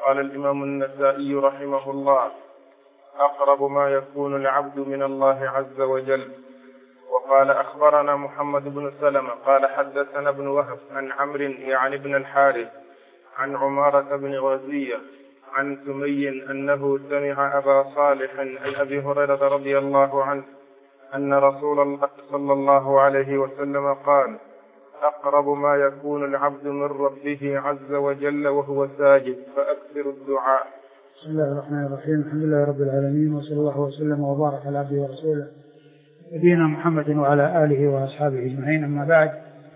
قال الإمام النسائي رحمه الله: أقرب ما يكون العبد من الله عز وجل. وقال: أخبرنا محمد بن سلمة قال حدثنا ابن وهب عن عمرو يعني بن الحارث عن عمارة بن غزية عن سمي أنه سمع أبا صالح عن أبي هريرة رضي الله عنه أن رسول الله صلى الله عليه وسلم قال: أقرب ما يكون العبد من ربه عز وجل وهو ساجد فأكثر الدعاء. بسم الله الرحمن الرحيم. الحمد لله رب العالمين، وصلى الله وسلم وبارك على عبده ورسوله نبينا محمد وعلى آله وأصحابه أجمعين. أما بعد،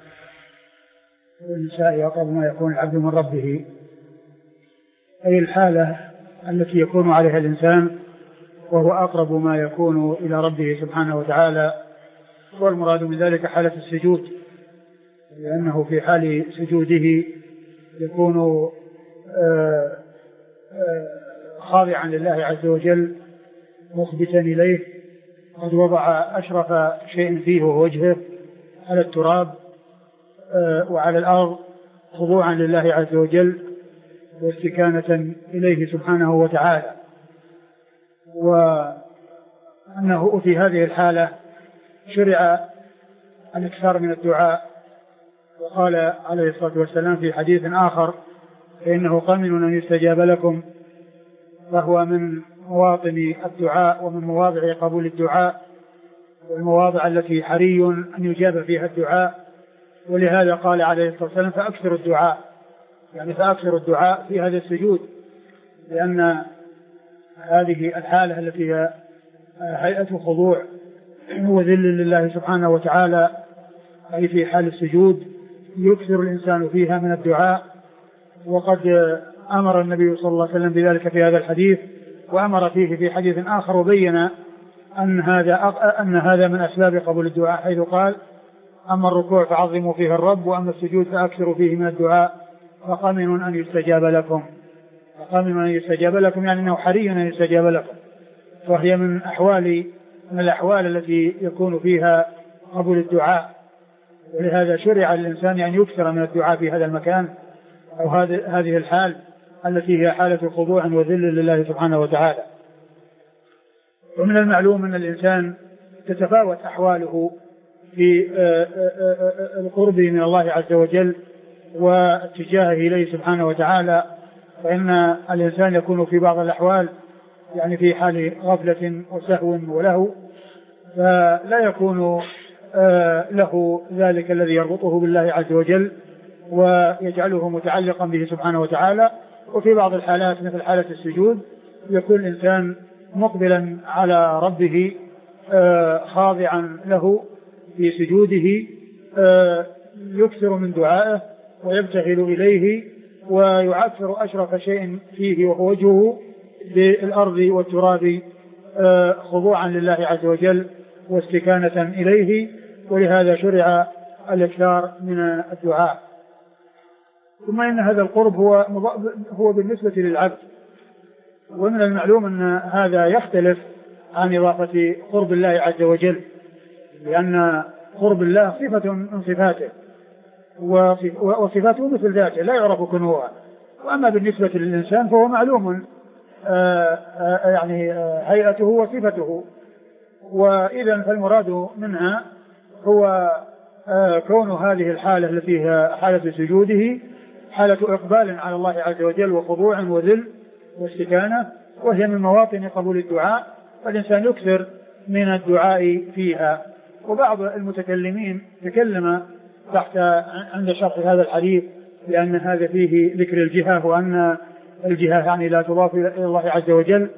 النساء أقرب ما يكون العبد من ربه، أي الحالة التي يكون عليها الإنسان وهو أقرب ما يكون إلى ربه سبحانه وتعالى، والمراد من ذلك حالة السجود، لأنه في حال سجوده يكون خاضعا لله عز وجل مخبتا إليه، قد وضع أشرف شيء فيه وهو وجهه على التراب وعلى الأرض خضوعا لله عز وجل واستكانة إليه سبحانه وتعالى، وأنه في هذه الحالة شرع الإكثار من الدعاء. وقال عليه الصلاة والسلام في حديث آخر: فإنه قمن أن يستجاب لكم، فهو من مواطن الدعاء ومن مواضع قبول الدعاء والمواضع التي حري أن يجاب فيها الدعاء. ولهذا قال عليه الصلاة والسلام: فأكثر الدعاء، يعني فأكثر الدعاء في هذا السجود، لأن هذه الحالة التي هي هيئة خضوع وذل لله سبحانه وتعالى، أي في حال السجود يكثر الإنسان فيها من الدعاء. وقد أمر النبي صلى الله عليه وسلم بذلك في هذا الحديث، وأمر فيه في حديث آخر وبين أن هذا من أسباب قبول الدعاء، حيث قال: أما الركوع فعظموا فيه الرب، وأما السجود فأكثروا فيه من الدعاء، فقمن أن يستجاب لكم. فقمن أن يستجاب لكم يعني أنه حري أن يستجاب لكم، وهي من الأحوال التي يكون فيها قبول الدعاء. ولهذا شرع للإنسان أن يكثر من الدعاء في هذا المكان أو هذه الحال التي هي حالة خضوع وذل لله سبحانه وتعالى. ومن المعلوم أن الإنسان تتفاوت أحواله في القرب من الله عز وجل واتجاهه إليه سبحانه وتعالى، فإن الإنسان يكون في بعض الأحوال يعني في حال غفلة وسهو ولهو، فلا يكون له ذلك الذي يربطه بالله عز وجل ويجعله متعلقا به سبحانه وتعالى. وفي بعض الحالات مثل حالة السجود يكون الإنسان مقبلا على ربه خاضعا له في سجوده، يكثر من دعائه ويبتهل إليه ويعثر أشرف شيء فيه وهو وجهه بالأرض والتراب خضوعا لله عز وجل واستكانة إليه. ولهذا شرع الإكثار من الدعاء. ثم إن هذا القرب هو بالنسبة للعبد، ومن المعلوم أن هذا يختلف عن إضافة قرب الله عز وجل، لأن قرب الله صفة من صفاته وصفاته مثل ذاته لا يعرف كنوها. وأما بالنسبة للإنسان فهو معلوم يعني هيئته وصفته، وإذا فالمراد منها هو كون هذه الحالة التي هي حالة سجوده حالة إقبال على الله عز وجل وخضوع وذل واستكانة، وهي من مواطن قبول الدعاء، فالإنسان يكثر من الدعاء فيها. وبعض المتكلمين تكلم عند شرح هذا الحديث لأن هذا فيه ذكر الجهة، وأن الجهة يعني لا تضاف إلى الله عز وجل،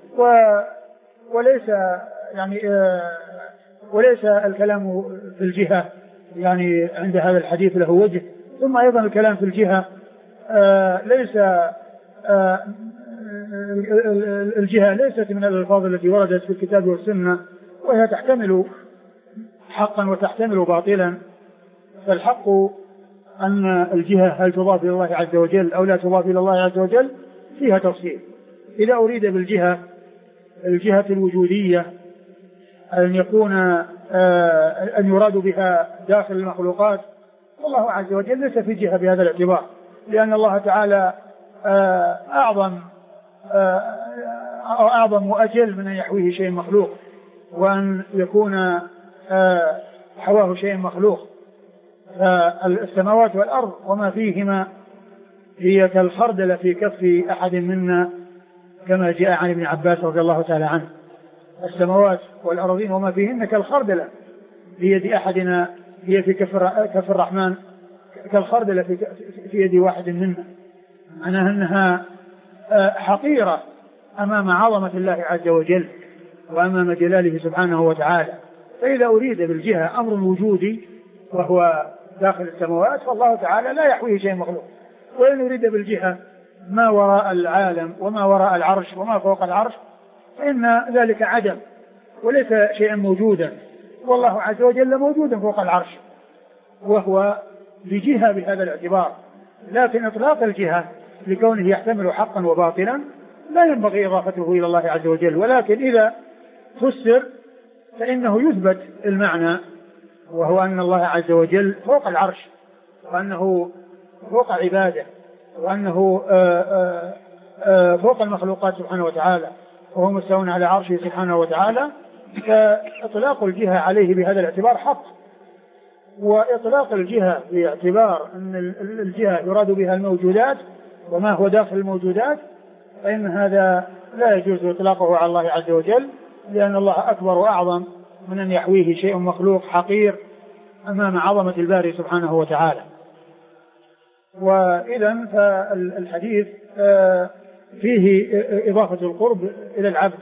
وليس الكلام في الجهة يعني عند هذا الحديث له وجه. ثم أيضا الكلام في الجهة ليس الجهة ليست من الألفاظ التي وردت في الكتاب والسنة، وهي تحتمل حقا وتحتمل باطلا. فالحق أن الجهة هل تضاف إلى الله عز وجل أو لا تضاف إلى الله عز وجل فيها تفصيل. إذا أريد بالجهة الجهة الوجودية أن يكون أن يراد بها داخل المخلوقات، والله عز وجل ليس في جهة بهذا الاعتبار، لأن الله تعالى أعظم وأجل من أن يحويه شيء مخلوق، وأن يكون حواه شيء مخلوق. فالسماوات والأرض وما فيهما هي كالخردل في كف أحد منا، كما جاء عن ابن عباس رضي الله تعالى عنه. السماوات والأرضين وما فيهن كالخردل بيد أحدنا، هي في كف الرحمن كالخردل في يد واحد منا، معناها أنها حقيرة أمام عظمة الله عز وجل وأمام جلاله سبحانه وتعالى. فإذا أريد بالجهة أمر وجودي وهو داخل السماوات فالله تعالى لا يحويه شيء مخلوق، وإن أريد بالجهة ما وراء العالم وما وراء العرش وما فوق العرش فإن ذلك عدم وليس شيئا موجودا، والله عز وجل موجود فوق العرش وهو بجهة بهذا الاعتبار. لكن إطلاق الجهة لكونه يحتمل حقا وباطلا لا ينبغي إضافته إلى الله عز وجل، ولكن إذا فسر فإنه يثبت المعنى، وهو أن الله عز وجل فوق العرش، وأنه فوق عباده، وأنه فوق المخلوقات سبحانه وتعالى، وهو مستوى على عرشه سبحانه وتعالى. فإطلاق الجهة عليه بهذا الاعتبار حق، وإطلاق الجهة باعتبار أن الجهة يراد بها الموجودات وما هو داخل الموجودات فإن هذا لا يجوز إطلاقه على الله عز وجل، لأن الله أكبر وأعظم من أن يحويه شيء مخلوق حقير أمام عظمة الباري سبحانه وتعالى. وإذن فالحديث فيه إضافة القرب إلى العبد،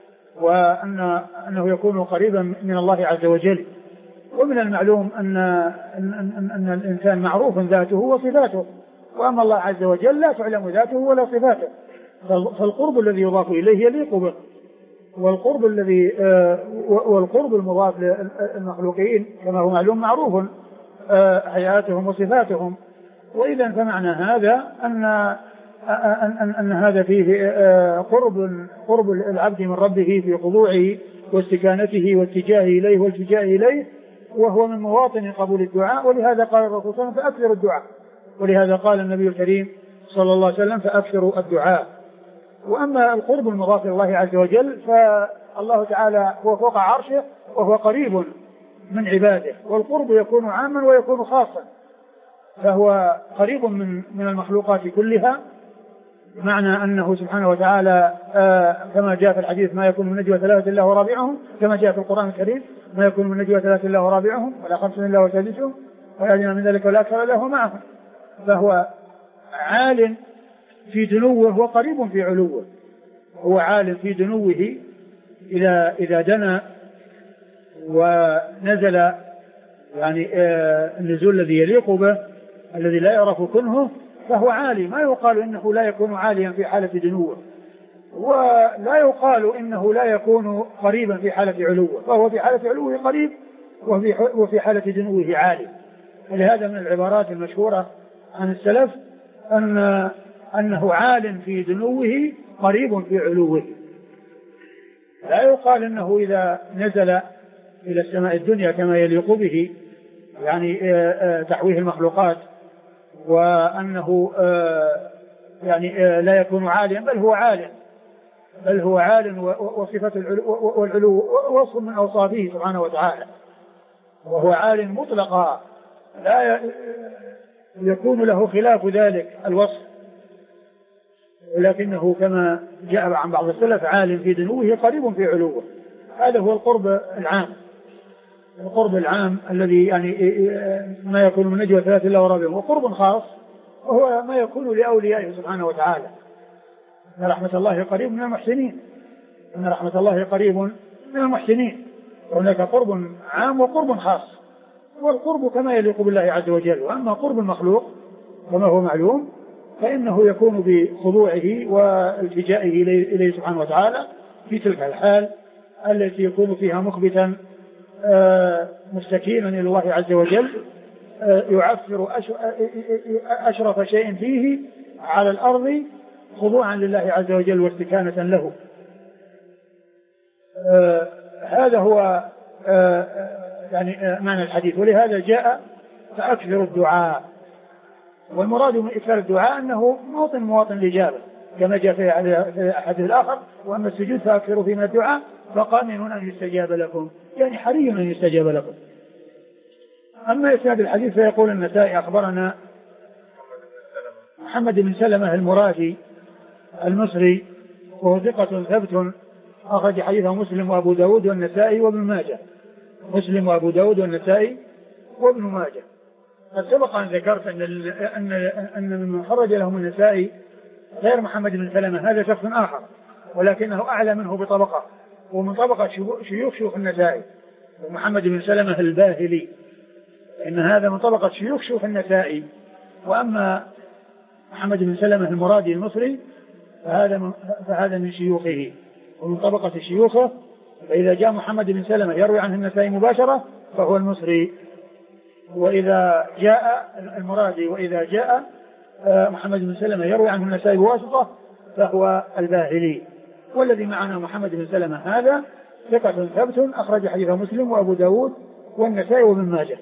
وأنه يكون قريبا من الله عز وجل. ومن المعلوم أن الإنسان معروف ذاته وصفاته، وأما الله عز وجل لا تعلم ذاته ولا صفاته، فالقرب الذي يضاف إليه يليق به، والقرب المضاف للمخلوقين كما هو معلوم معروف حياتهم وصفاتهم. وإذا فمعنى هذا أن هذا فيه قرب العبد من ربه في خضوعه واستكانته واتجاهه إليه والتجاء إليه، وهو من مواطن قبول الدعاء. ولهذا قال الرسول صلى الله عليه وسلم فأكثروا الدعاء، ولهذا قال النبي الكريم صلى الله عليه وسلم فأكثروا الدعاء. وأما القرب المضاف إلى الله عز وجل فالله تعالى هو فوق عرشه وهو قريب من عباده، والقرب يكون عاما ويكون خاصا، فهو قريب من المخلوقات كلها، معنى أنه سبحانه وتعالى كما جاء في الحديث ما يكون من نجوى ثلاثة إلا هو رابعهم، كما جاء في القرآن الكريم ما يكون من نجوى ثلاثة إلا هو رابعهم ولا خمسة إلا هو سادسهم ولا أدنى من ذلك ولا أكثر إلا هو معهم. فهو عال في دنوه وقريب في علوه، هو عال في دنوه إذا دنا ونزل، يعني النزول الذي يليق به الذي لا يعرف كنهه، فهو عالي. ما يقال إنه لا يكون عاليا في حالة دنوه، ولا يقال إنه لا يكون قريبا في حالة علوه، فهو في حالة علوه قريب وفي حالة دنوه عالي. ولهذا من العبارات المشهورة عن السلف أنه عال في دنوه قريب في علوه. لا يقال إنه إذا نزل إلى السماء الدنيا كما يليق به يعني تحويه المخلوقات وأنه يعني لا يكون عاليا، بل هو عال وصفة والعلو وصف من أوصافه سبحانه وتعالى، وهو عال مطلقا لا يكون له خلاف ذلك الوصف، ولكنه كما جاء عن بعض السلف عال في دنوه قريب في علوه. هذا هو القرب العام الذي يعني ما يكون من نجوى ثلاثة إلا ورابعهم. وقرب خاص وهو ما يكون لأوليائه سبحانه وتعالى، إن رحمة الله قريب من المحسنين، وهناك قرب عام وقرب خاص، والقرب كما يليق بالله عز وجل. وأما قرب المخلوق كما هو معلوم فإنه يكون بخضوعه والتجائه إليه سبحانه وتعالى في تلك الحال التي يكون فيها مخبتا مستكينا إلى الله عز وجل، يعفر أشرف شيء فيه على الأرض خضوعا لله عز وجل واستكانة له. هذا هو يعني معنى الحديث. ولهذا جاء فأكثر الدعاء، والمراد من إكثار الدعاء أنه مواطن الإجابة كما جاء في الحديث الآخر: وأما السجود فأكثروا فيه من الدعاء فقامن أن يستجاب لكم، يعني حري أن يستجاب لكم. أما إسناد الحديث فيقول النسائي: أخبرنا محمد بن سلمة المرادي المصري وهو ثقة ثبت أخرج حديثه مسلم وأبو داود والنسائي وابن ماجه. مسلم وأبو داود والنسائي وابن ماجه. قد سبق أن ذكرت أن من خرج لهم النسائي غير محمد بن سلمة هذا شخص آخر، ولكنه أعلى منه بطبقة، ومن طبقة شيوخ النسائي، ومحمد بن سلمة الباهلي، إن هذا من طبقة شيوخ النسائي. وأما محمد بن سلمة المرادي المصري فهذا من شيوخه ومن طبقة شيوخه. فإذا جاء محمد بن سلمة يروي عنه النسائي مباشرة فهو المصري، وإذا جاء المرادي وإذا جاء محمد بن سلمة يروي عنه النسائي بواسطة فهو الباهلي. والذي معنا محمد بن سلمة هذا ثقة ثبت أخرج حديثه مسلم وأبو داود والنسائي وابن ماجه.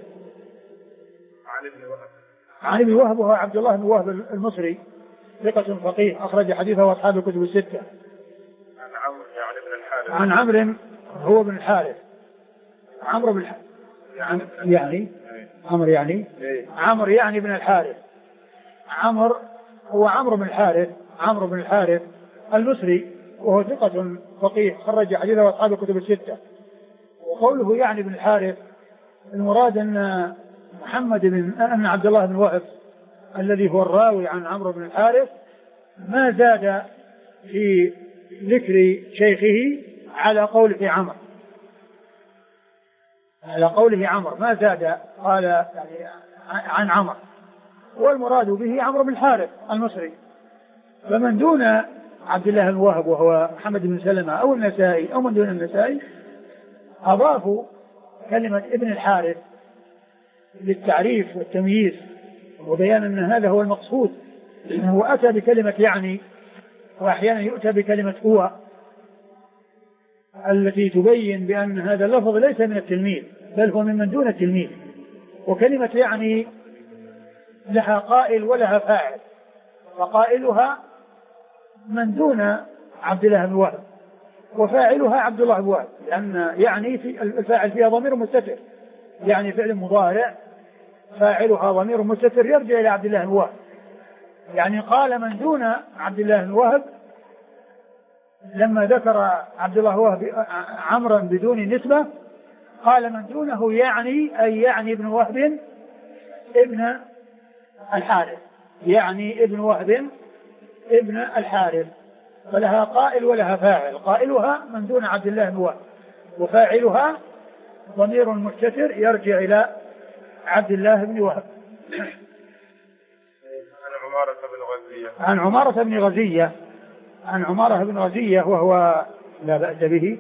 عن ابن وهب وهو عبد الله بن وهب المصري ثقة فقيه أخرج حديثه أصحاب الكتب الستة. عن عمرو هو بن الحارث. عمرو بن عمرو يعني بن الحارث. عمرو هو عمرو بن الحارث المصري وهو ثقة فقيه خرج حديثه أصحاب الكتب الستة. وقوله يعني بن الحارث المراد أن عبد الله بن وهب الذي هو الراوي عن عمرو بن الحارث ما زاد في ذكر شيخه على قوله عمرو ما زاد قال يعني عن عمرو، والمراد به عمرو بن الحارث المصري. فمن دون عبد الله بن وهب وهو محمد بن سلمة أو النسائي أو من دون النسائي أضافوا كلمة ابن الحارث للتعريف والتمييز وبيان أن هذا هو المقصود. هو أتى بكلمة يعني، وأحيانا يؤتى بكلمة هو التي تبين بأن هذا اللفظ ليس من التلميذ بل هو من دون التلميذ. وكلمة يعني لها قائل ولها فاعل، فقائلها من دون عبد الله بن وهب وفاعلها عبد الله بن وهب، لأن يعني في الفاعل فيها ضمير مستتر، يعني فعل مضارع فاعلها ضمير مستتر يرجع إلى عبد الله بن وهب. يعني قال من دون عبد الله بن وهب لما ذكر عبد الله وهب عمرا بدون نسبة قال من دونه يعني ابن وهب ابن الحارث، يعني ابن وهب ابن الحارث. فلها قائل ولها فاعل، قائلها من دون عبد الله بن وهب وفاعلها ضمير مستتر يرجع إلى عبد الله بن وهب. عن عمارة بن غزية وهو لا بأس به،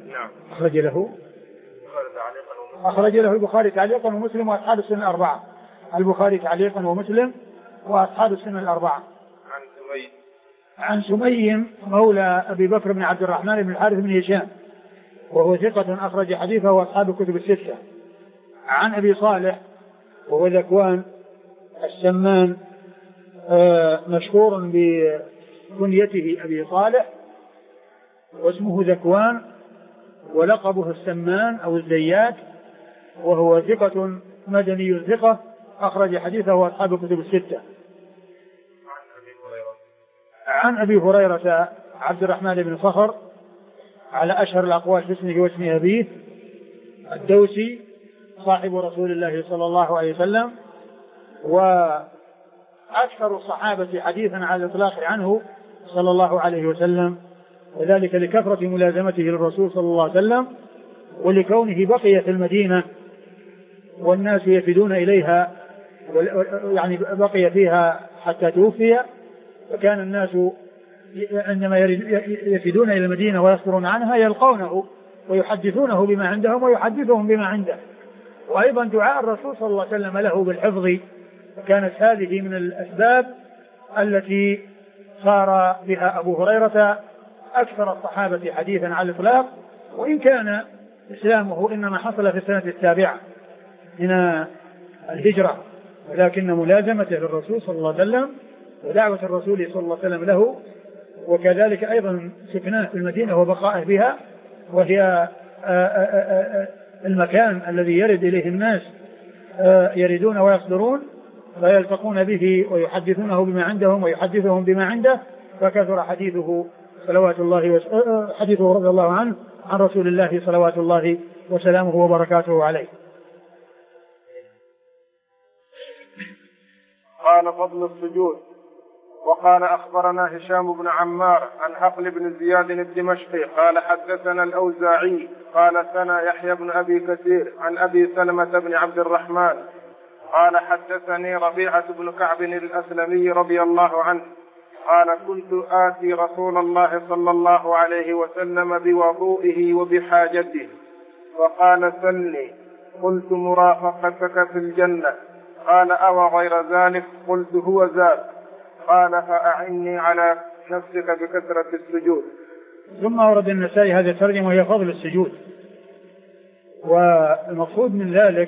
أخرج له البخاري تعليقا ومسلم وأصحاب السنن الأربعة. البخاري تعليقا ومسلم وأصحاب السنن الأربعة. عن سمي مولى أبي بكر بن عبد الرحمن بن الحارث بن هشام وهو ثقة أخرج حديثه وأصحاب الكتب الستة. عن أبي صالح وهو ذكوان السمان مشهور بكنيته أبي صالح واسمه ذكوان ولقبه السمان أو الزيات، وهو ثقة مدني ثقة أخرج حديثه وأصحاب الكتب الستة. عن أبي هريرة عبد الرحمن بن صخر على أشهر الأقوال في اسمه واسم أبيه الدوسي صاحب رسول الله صلى الله عليه وسلم، وأكثر الصحابة حديثا على الإطلاق عنه صلى الله عليه وسلم، وذلك لكثرة ملازمته للرسول صلى الله عليه وسلم ولكونه بقي في المدينة والناس يفدون إليها، يعني بقي فيها حتى توفي. فكان الناس عندما يفدون إلى المدينة ويصدرون عنها يلقونه ويحدثونه بما عندهم ويحدثهم بما عنده. وأيضا دعاء الرسول صلى الله عليه وسلم له بالحفظ، كانت هذه من الأسباب التي صار بها أبو هريرة أكثر الصحابة حديثا على الإطلاق، وإن كان إسلامه إنما حصل في السنة السابعة من الهجرة، ولكن ملازمته للرسول صلى الله عليه وسلم ودعوة الرسول صلى الله عليه وسلم له، وكذلك أيضا سكنه في المدينة وبقائه بها، وهي المكان الذي يرد إليه الناس يردون ويصدرون فيلتقون به ويحدثونه بما عندهم ويحدثهم بما عنده، فكثر حديثه حديثه رضي الله عنه عن رسول الله صلوات الله وسلامه وبركاته عليه. قال فضل السجود. وقال أخبرنا هشام بن عمار عن حقل بن زياد الدمشقي قال حدثنا الأوزاعي قال ثنى يحيى بن أبي كثير عن أبي سلمة بن عبد الرحمن قال حدثني ربيعة بن كعب الأسلمي رضي الله عنه قال كنت آتي رسول الله صلى الله عليه وسلم بوضوئه وبحاجته فقال سلني، قلت مرافقتك في الجنة، قال أو غير ذلك، قلت هو ذاك، قال فأعني على نفسك بكثرة السجود. ثم ورد النسائي هذا الترجمة وهي فضل السجود، والمقصود من ذلك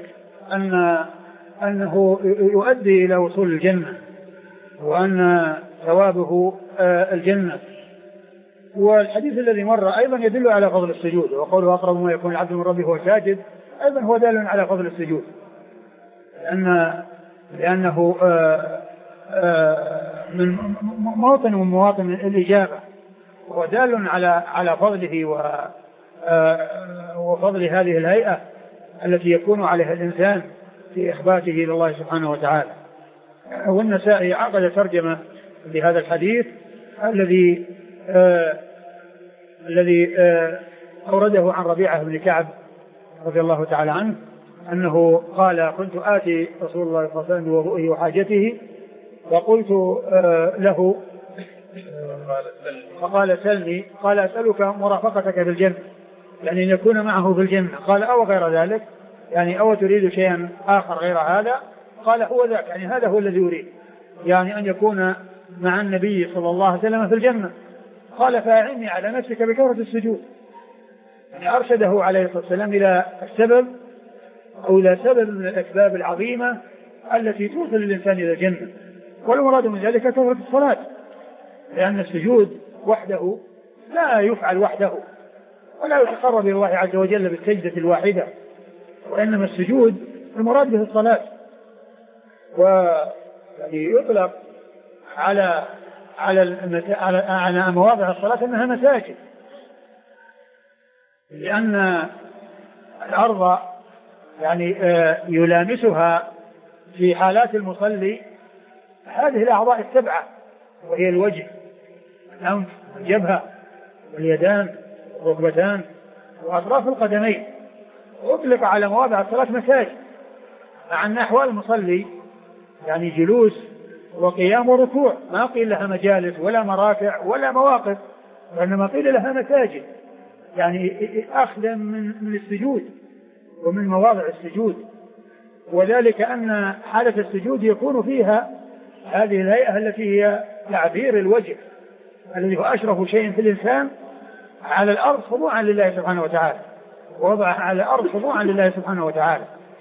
أنه يؤدي إلى وصول الجنة وأن ثوابه الجنة. والحديث الذي مر أيضا يدل على فضل السجود، وقوله أقرب ما يكون العبد من ربه وهو ساجد أيضا هو دال على فضل السجود، لأنه من موطن من مواطن الإجابة، ودال على فضله وفضل هذه الهيئة التي يكون عليها الإنسان في إخباته إلى الله سبحانه وتعالى. والنسائي عقد ترجمة لهذا الحديث الذي أورده عن ربيعة بن كعب رضي الله تعالى عنه أنه قال كنت آتي رسول الله صلى الله عليه وسلم بوضوئه وحاجته فقلت له فقال سلني، قال أسألك مرافقتك في الجنة، يعني أن يكون معه في الجنة، قال أو غير ذلك، يعني أو تريد شيئا آخر غير هذا، قال هو ذاك، يعني هذا هو الذي يريد، يعني أن يكون مع النبي صلى الله عليه وسلم في الجنة. قال فأعني على نفسك بكثرة السجود، يعني أرشده عليه الصلاة والسلام إلى السبب أو إلى سبب من الأسباب العظيمة التي توصل الإنسان إلى الجنة. والمراد من ذلك كثرة الصلاة، لأن السجود وحده لا يفعل وحده ولا يتقرب إلى الله عز وجل بالسجدة الواحدة، وإنما السجود المراد به الصلاة، ويعني يطلق على مواضع الصلاة أنها مساجد، لأن الأرض يعني يلامسها في حالات المصلي هذه الأعضاء السبعة، وهي الوجه والأنف والجبهة واليدان والركبتان وأطراف القدمين، أطلق على مواضع الصلاة مساجد، مع أن أحوال المصلي يعني جلوس وقيام وركوع، ما قيل لها مجالس ولا مراكع ولا مواقف، وإنما قيل لها مساجد، يعني أخذا من السجود ومن مواضع السجود. وذلك أن حالة السجود يكون فيها هذه الهيئة التي هي تعبير الوجه الذي هو أشرف شيء في الإنسان على الأرض خضوعا لله سبحانه وتعالى، ووضعها على الأرض خضوعا لله سبحانه وتعالى.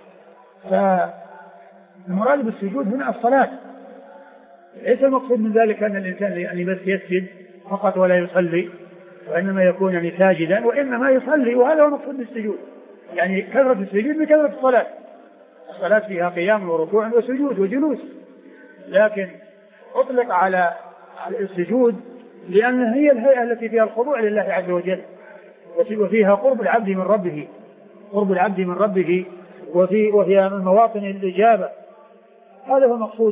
فالمراد بالسجود هنا الصلاة، ليس المقصود من ذلك أن الإنسان يعني بس يسجد فقط ولا يصلي، وإنما يكون يعني ساجدا وإنما يصلي، وهذا هو المقصود بالسجود، يعني كثرة السجود بكثرة الصلاة. الصلاة فيها قيام وركوع وسجود وجلوس، لكن أطلق على السجود لأن هي الهيئة التي فيها الخضوع لله عز وجل، وفيها قرب العبد من ربه وهي من مواطن الإجابة. هذا هو المقصود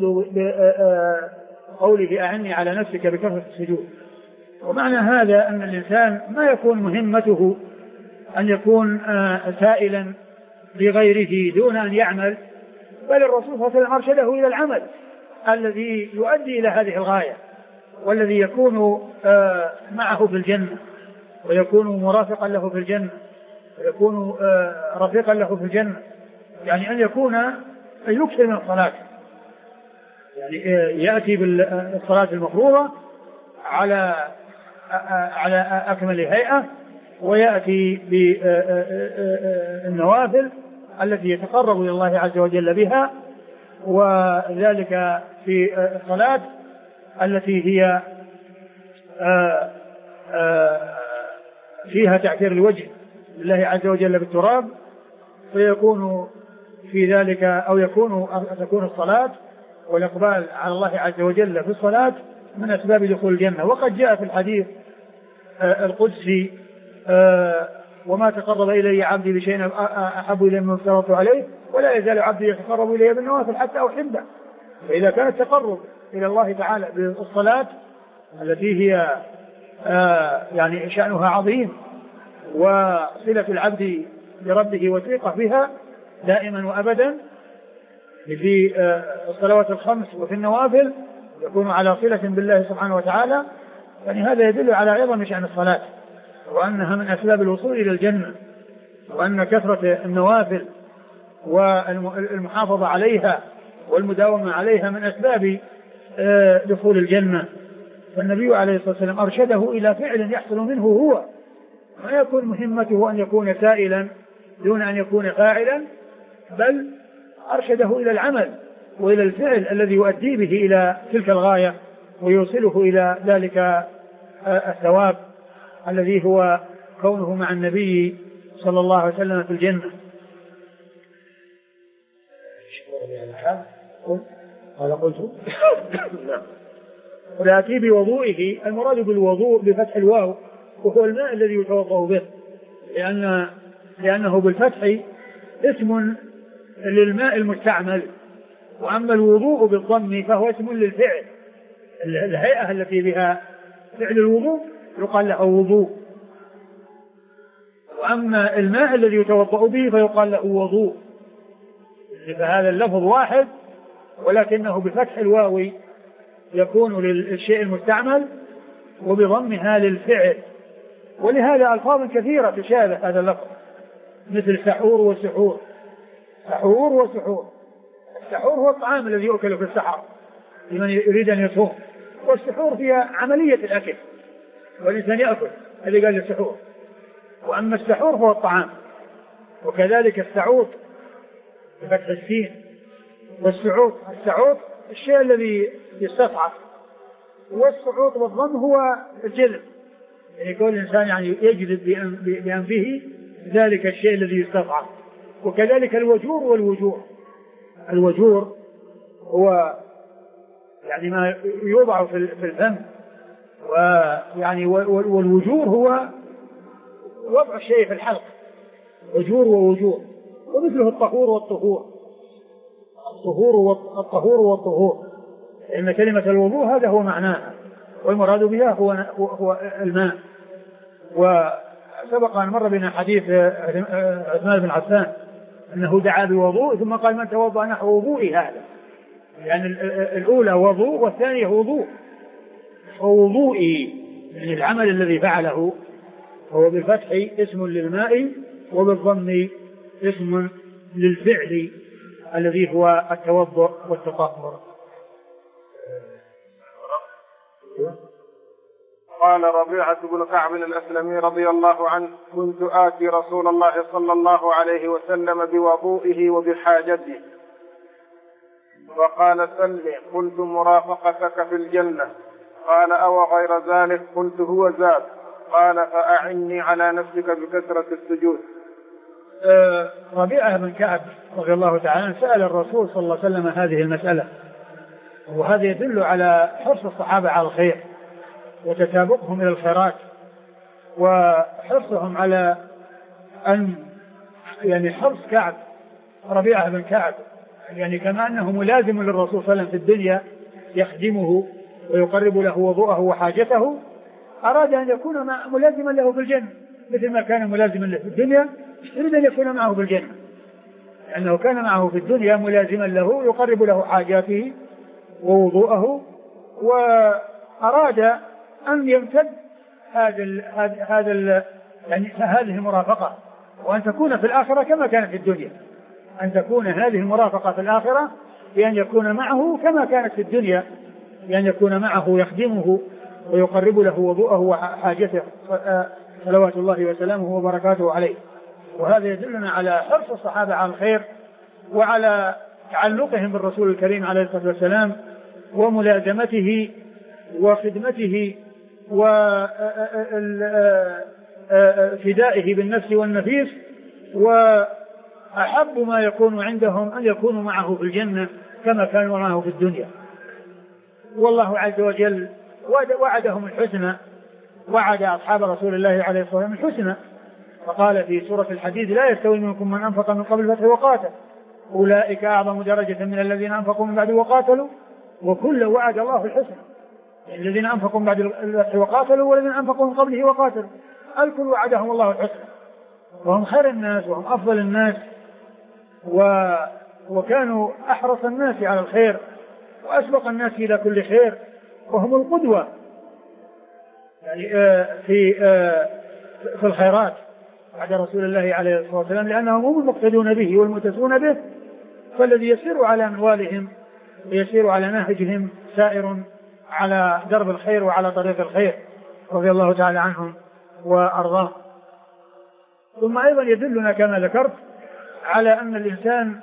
بقوله أعني على نفسك بكثرة السجود. ومعنى هذا أن الإنسان ما يكون مهمته أن يكون سائلا لغيره دون أن يعمل، بل الرسول صلى الله عليه وسلم أرشده إلى العمل الذي يؤدي إلى هذه الغاية، والذي يكون معه في الجنة، ويكون مرافقا له في الجنة، ويكون رفيقا له في الجنة، يعني أن يكثر من الصلاة، يعني يأتي بالصلاة المفروضة على أكمل هيئة، ويأتي بالنوافل التي يتقرب إلى الله عز وجل بها، وذلك في الصلاة التي هي فيها تعثير الوجه لله عز وجل بالتراب، فيكون في ذلك أو تكون الصلاة والإقبال على الله عز وجل في الصلاة من أسباب دخول الجنة. وقد جاء في الحديث القدسي وما تقرب إلي عبدي بشيء أحب إلي مما افترضت عليه ولا يزال عبدي يتقرب إلي بالنوافل حتى أحبه. فإذا كان التقرب إلى الله تعالى بالصلاة التي هي يعني شأنها عظيم وصلة العبد بربه وثيقة بها دائما وأبدا في الصلوات الخمس وفي النوافل يكون على صلة بالله سبحانه وتعالى، يعني هذا يدل على عظم شأن الصلاة وأنها من أسباب الوصول إلى الجنة، وأن كثرة النوافل والمحافظة عليها والمداومة عليها من أسباب دخول الجنة. فالنبي عليه الصلاة والسلام أرشده إلى فعل يحصل منه هو، ما يكون مهمته أن يكون سائلا دون أن يكون فاعلا، بل أرشده إلى العمل وإلى الفعل الذي يؤدي به إلى تلك الغاية ويوصله إلى ذلك الثواب الذي هو كونه مع النبي صلى الله عليه وسلم في الجنة. قال قلت ولاتي بوضوئه، المراد بالوضوء بفتح الواو وهو الماء الذي يتوضأ به، لأنه بالفتح اسم للماء المستعمل، وأما الوضوء بالضم فهو اسم للفعل، الهيئة التي بها فعل الوضوء يقال له وضوء، وأما الماء الذي يتوضأ به فيقال له وضوء. فهذا اللفظ واحد ولكنه بفتح الواو يكون للشيء المستعمل وبضمها للفعل، ولهذا ألفاظ كثيرة تشابه هذا اللفظ مثل سحور وسحور. سحور وسحور، السحور هو الطعام الذي يؤكل في السحر لمن يريد أن يصوم، والسحور هي عملية الأكل والإنسان يأكل، هذا قال السحور. وأما السحور هو الطعام، وكذلك السعوط بفتح السين، والسعوط السعوط الشيء الذي يستصعب، والسعوط بالضم هو الجذب، يعني كل إنسان يعني يجذب بأنفه ذلك الشيء الذي يستصعب. وكذلك الوجور والوجور، الوجور هو يعني ما يوضع في الفم، ويعني والوجور هو وضع الشيء في الحلق، وجور ووجور. ومثله الطهور والطهور، الطهور والطهور، لأن كلمة الوضوء هذا هو معناها، والمراد بها هو الماء. وسبق أن مر بنا حديث عثمان بن عفان أنه دعا بوضوء ثم قال من توضأ نحو وضوئي هذا، يعني الأولى وضوء والثانية وضوء، ووضوئي يعني العمل الذي فعله هو بالفتح اسم للماء وبالضم اسم للفعل الذي هو التوضؤ والتطهر. قال ربيعة بن كعب الأسلمي رضي الله عنه كنت آتي رسول الله صلى الله عليه وسلم بوضوئه وبحاجته وقال سل، قلت مرافقتك في الجنة، قال أو غير ذلك، قلت هو ذاك، قال فأعني على نفسك بكثرة السجود. ربيعة بن كعب رضي الله تعالى سأل الرسول صلى الله عليه وسلم هذه المسألة، وهذا يدل على حرص الصحابة على الخير وتسابقهم إلى الخيرات وحرصهم على أن يعني حرص كعب ربيعة بن كعب يعني كما أنه ملازم للرسول صلى الله عليه وسلم في الدنيا يخدمه ويقرب له وضوءه وحاجته، أراد أن يكون ملازما له في الجنة مثل ما كان ملازما له في الدنيا، يريد أن يكون معه في الجنة لأنه كان معه في الدنيا ملازما له يقرب له حاجاته ووضوءه، وأراد أن يمتد هذه المرافقة وأن تكون في الآخرة كما كانت في الدنيا، أن تكون هذه المرافقة في الآخرة بأن يكون معه كما كانت في الدنيا، بأن يكون معه يخدمه ويقرب له وضوءه وحاجته صلوات الله وسلامه وبركاته عليه. وهذا يدلنا على حرص الصحابة على الخير وعلى تعلقهم بالرسول الكريم عليه الصلاة والسلام وملازمته وخدمته وفدائه بالنفس والنفيس، وأحب ما يكون عندهم أن يكونوا معه في الجنة كما كانوا معه في الدنيا. والله عز وجل وعدهم الحسنى، وعد أصحاب رسول الله عليه الصلاة والسلام الحسنى، فقال في سورة الحديد: لا يستوي منكم من أنفق من قبل الفتح وقاتل أولئك أعظم درجة من الذين أنفقوا من بعد وقاتلوا وكل وعد الله الحسنى. الذين أنفقوا من بعد الفتح وقاتلوا والذين أنفقوا من قبله وقاتلوا الكل وعدهم الله الحسنى، وهم خير الناس وهم أفضل الناس وكانوا أحرص الناس على الخير وأسبق الناس إلى كل خير، وهم القدوة يعني في الخيرات بعد رسول الله عليه الصلاة والسلام، لأنهم هم المقتدون به والمتسون به، فالذي يسير على منوالهم ويسير على نهجهم سائر على درب الخير وعلى طريق الخير رضي الله تعالى عنهم وأرضاهم. ثم أيضا يدلنا كما ذكرت على أن الإنسان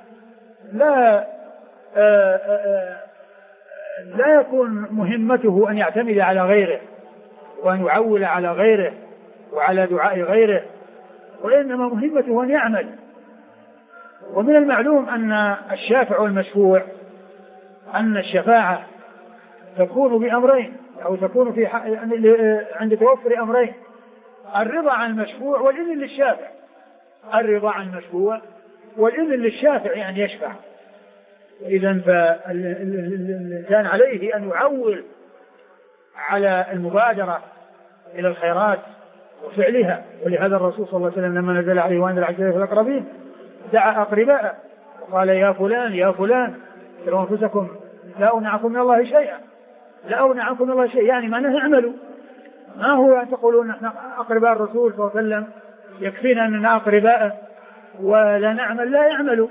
لا يكون مهمته أن يعتمد على غيره وأن يعول على غيره وعلى دعاء غيره، وإنما مهمته أن يعمل. ومن المعلوم أن الشافع والمشفوع أن الشفاعة تكون بأمرين أو تكون في عند توفر أمرين: الرضا عن المشفوع والإذن للشافع. الرضا عن المشفوع والإذن للشافع يعني يشفع. إذن فالإنسان عليه أن يعول على المبادرة إلى الخيرات وفعلها. ولهذا الرسول صلى الله عليه وسلم لما نزل عليه وأنزل العشيرة الأقربين دعا أقرباءه وقال: يا فلان يا فلان اشتروا أنفسكم لا أغنعكم من الله شيئا، لا أغنعكم من الله شيئا، يعني معناه اعملوا. ما هو أن تقولون نحن أقرباء الرسول صلى الله عليه وسلم يكفينا أننا أقرباءه ولا نعمل؟ لا يعملوا،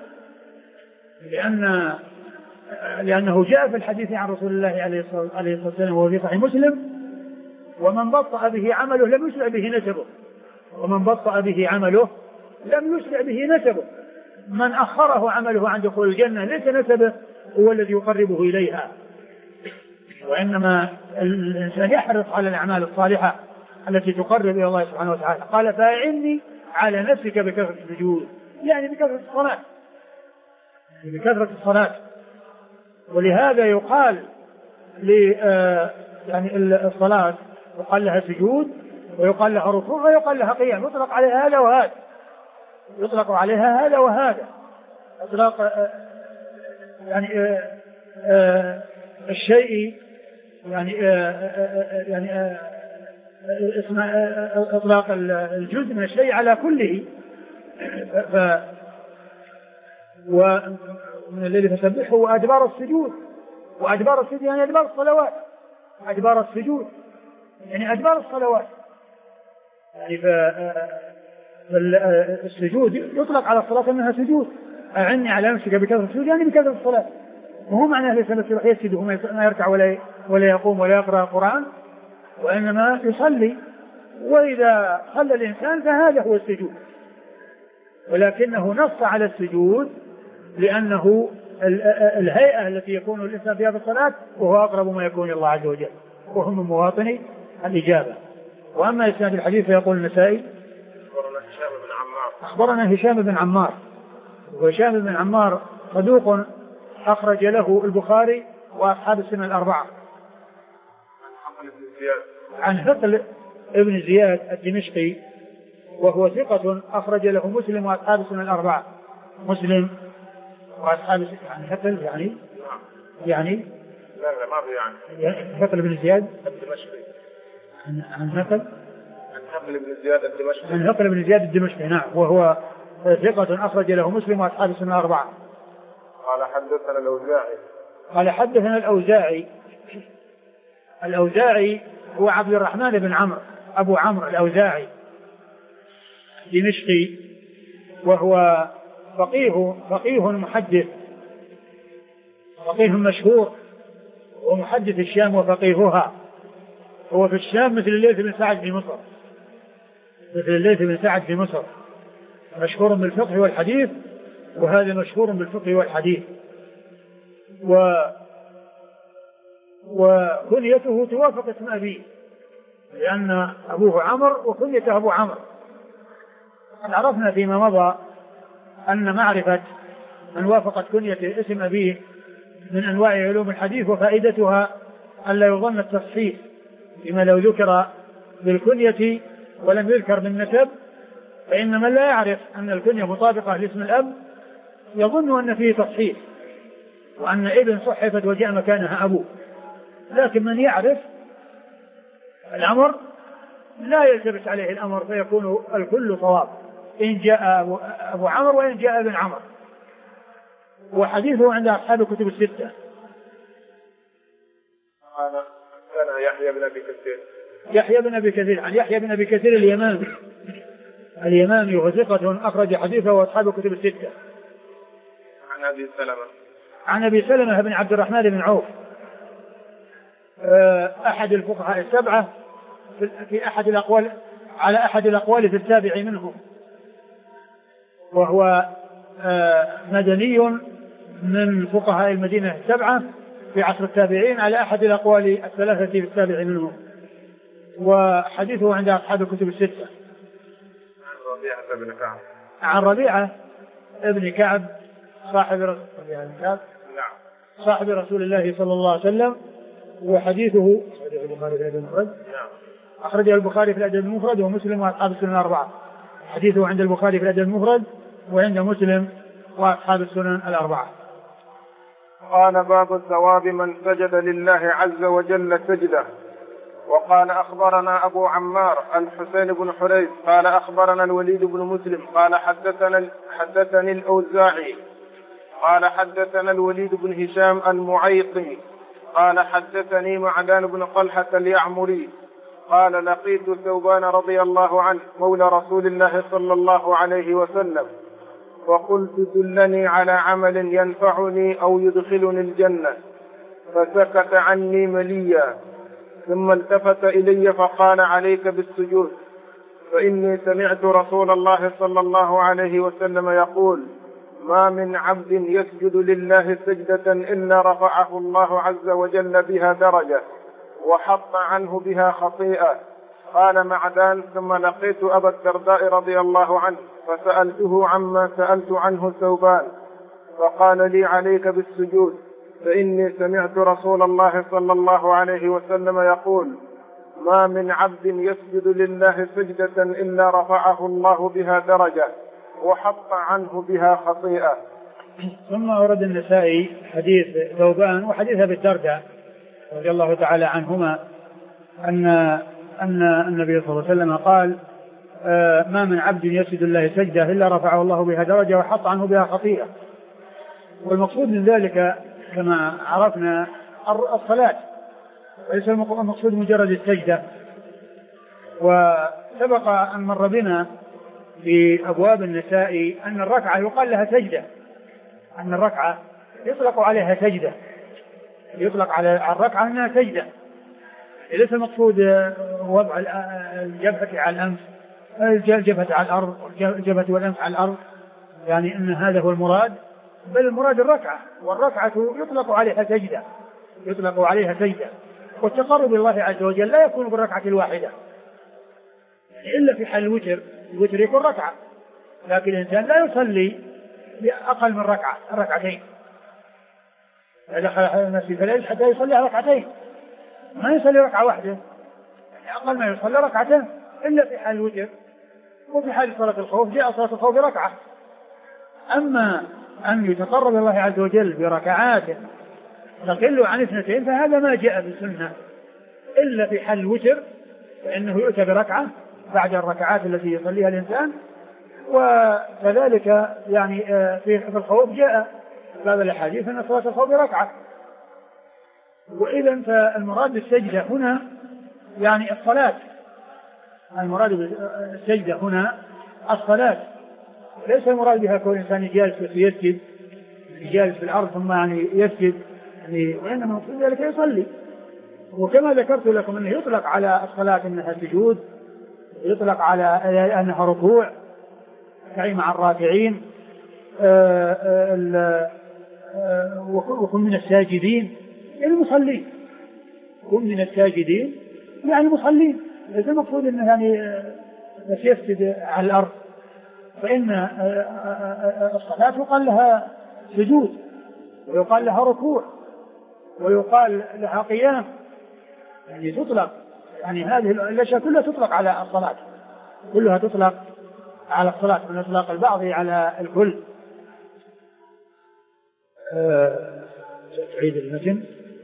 لأنه جاء في الحديث عن رسول الله عليه الصلاة والسلام وهو في صحيح مسلم: ومن بطأ به عمله لم يسرع به نسبه. ومن بطأ به عمله لم يسرع به نسبه. من أخره عمله عن دخول الجنة ليس نسبه هو الذي يقربه إليها، وإنما الإنسان يحرص على الأعمال الصالحة التي تقرب إلى الله سبحانه وتعالى. قال: فأعني على نفسك بكثرة السجود، يعني بكثرة الصلاة، بكثرة الصلاة. ولهذا يقال يعني الصلاة يقال لها سجود ويقال لها ركوع ويقال لها قيام، يطلق عليها هذا وهذا، يطلق عليها هذا وهذا، إطلاق يعني الشيء يعني اسم إطلاق الجزء من الشيء على كله. ومن الليل فسبحه وأدبار السجود، وأدبار السجود يعني أدبار الصلوات، أدبار السجود يعني أدبار الصلوات. يعني فالسجود يطلق على الصلاة أنها سجود. أعني على نفسك بكثرة السجود يعني بكثرة الصلاة، وهو معناه ليس بس يسجد وما يركع ولا يقوم ولا يقرأ القرآن، وإنما يصلي. وإذا صلى الإنسان فهذا هو السجود، ولكنه نص على السجود لأنه الهيئة التي يكون الإنسان فيها في الصلاة وهو أقرب ما يكون الله عز وجل، وهم من مواطن الإجابة. وأما إسناد الحديث فيقول النسائي: أخبرنا هشام بن عمار. وهشام بن عمار صدوق أخرج له البخاري وأصحاب السنن الأربعة. عن هقل ابن زياد الدمشقي وهو ثقة أخرج له مسلم وأصحاب السنن الأربعة. مسلم وأصحاب يعني هقل يعني لا ما في يعني هقل بن زياد الدمشقي عن هقل بن زياد الدمشقي عن هقل بن زياد الدمشقي نعم، وهو ثقة أخرج له مسلم وأصحاب السنن الأربعة. قال حدثنا الأوزاعي. قال حدثنا الأوزاعي هو عبد الرحمن بن عمرو أبو عمرو الأوزاعي دمشقي، وهو فقيه محدث، فقيه مشهور ومحدث الشام وفقيهها. هو في الشام مثل الليث بن سعد في مصر، مثل الليث بن سعد في مصر، مشهور بالفقه والحديث، وهذا مشهور بالفقه والحديث. وكنيته توافق اسم أبيه، لأن أبوه عمرو وكنيته أبو عمرو. قد عرفنا فيما مضى أن معرفة من وافقت كنية اسم أبيه من أنواع علوم الحديث، وفائدتها ألا يظن التصحيح، لما لو ذكر بالكنية ولم يذكر بالنسب فإن من لا يعرف أن الكنية مطابقة لاسم الأب يظن أن فيه تصحيح وأن ابن صحفت وجاء مكانها أبوه. لكن من يعرف الأمر لا يلتبس عليه الأمر، فيكون الكل صواب إن جاء أبو عمرو وإن جاء ابن عمرو. وحديثه عند أصحاب الكتب الستة. كان يحيى بن أبي كثير. يحيى بن أبي كثير عن يحيى بن أبي كثير اليمامي وثقة أخرج حديثه وأصحاب الكتب الستة. عن أبي سلمة بن عبد الرحمن بن عوف أحد الفقهاء السبعة في أحد الأقوال على أحد الأقوال في السابع منهم، وهو مدني من فقهاء المدينة السبعة في عصر التابعين على أحد الأقوال الثلاثة في السابع منهم، وحديثه عند أصحاب الكتب الستة. عن ربيعة ابن كعب صاحب رسول الله صلى الله عليه وسلم، وحديثه أخرجه البخاري في الأدب المفرد ومسلم وأصحاب السنن الأربعة. حديثه عند البخاري في الأدب المفرد وعند مسلم وأصحاب السنن الأربعة. قال باب ثواب من سجد لله عز وجل سجده. وقال أخبرنا أبو عمار الحسين بن حريث قال أخبرنا الوليد بن مسلم قال حدثني الأوزاعي قال حدثنا الوليد بن هشام المعيقي قال حدثني معدان بن طلحة اليعمري قال لقيت ثوبان رضي الله عنه مولى رسول الله صلى الله عليه وسلم وقلت دلني على عمل ينفعني أو يدخلني الجنة، فسكت عني مليا، ثم التفت إلي فقال عليك بالسجود، فإني سمعت رسول الله صلى الله عليه وسلم يقول ما من عبد يسجد لله سجدة إلا رفعه الله عز وجل بها درجة وحط عنه بها خطيئة. قال معدان ثم لقيت أبا الدرداء رضي الله عنه فسألته عما سألت عنه ثوبان فقال لي عليك بالسجود، فإني سمعت رسول الله صلى الله عليه وسلم يقول ما من عبد يسجد لله سجدة إلا رفعه الله بها درجة وحط عنه بها خطيئة. ثم ورد النسائي حديث ثوبان وحديث أبي الدرداء رضي الله تعالى عنهما أن النبي صلى الله عليه وسلم قال ما من عبد يسجد الله سجدة إلا رفعه الله بها درجة وحط عنه بها خطيئة. والمقصود من ذلك كما عرفنا الصلاة، ليس المقصود مجرد السجدة. وسبق أن مر بنا في أبواب النساء أن الركعة يقال لها سجدة، أن الركعة يطلق عليها سجدة، يطلق على الركعة أنها سجدة، ليس المقصود وضع الجبهة على الأنف، الجبهة على الأرض، الجبهة والأنف على الأرض، يعني أن هذا هو المراد، بل المراد الركعة، والركعة يطلق عليها سجدة، يطلق عليها سجدة. والتقرب إلى الله عز وجل لا يكون بالركعة الواحدة إلا في حال الوتر، الوتر يكون ركعة، لكن الإنسان لا يصلي بأقل من ركعتين، إذا دخل المسجد فليس حتى يصلي ركعتين، ما يصلي ركعة واحدة، يعني أقل ما يصلي ركعتين إلا في حال الوتر. وفي حال صلاة الخوف جاء صلاة الخوف ركعة. أما أن يتقرب الله عز وجل بركعات تقل عن 2 فهذا ما جاء بالسنة إلا في حال الوتر، فإنه يؤتى بركعة بعد الركعات التي يصليها الإنسان. وكذلك يعني في الخوف جاء باب الحديث أن صلاة الخوف ركعة. وإذا فالمراد بالسجدة هنا يعني الصلاة، المراد بالسجدة هنا الصلاة، ليس المراد بها كون إنسان جالس يسجد، جالس في الأرض ثم يعني يسجد، يعني وإنما المقصود ذلك يصلي. وكما ذكرت لكم أنه يطلق على الصلاة أنها سجود، يطلق على أنها ركوع كأي مع الراكعين. وكن من الساجدين يعني المصلين، كن من الساجدين يعني المصلين، ليس المقصود انه يعني بس يسجد على الارض، فان الصلاة يقال لها سجود ويقال لها ركوع ويقال لها قيام، يعني تطلق، يعني هذه الاشياء كلها تطلق على الصلاة، كلها تطلق على الصلاة من اطلاق البعض على الكل. تعيد المتن.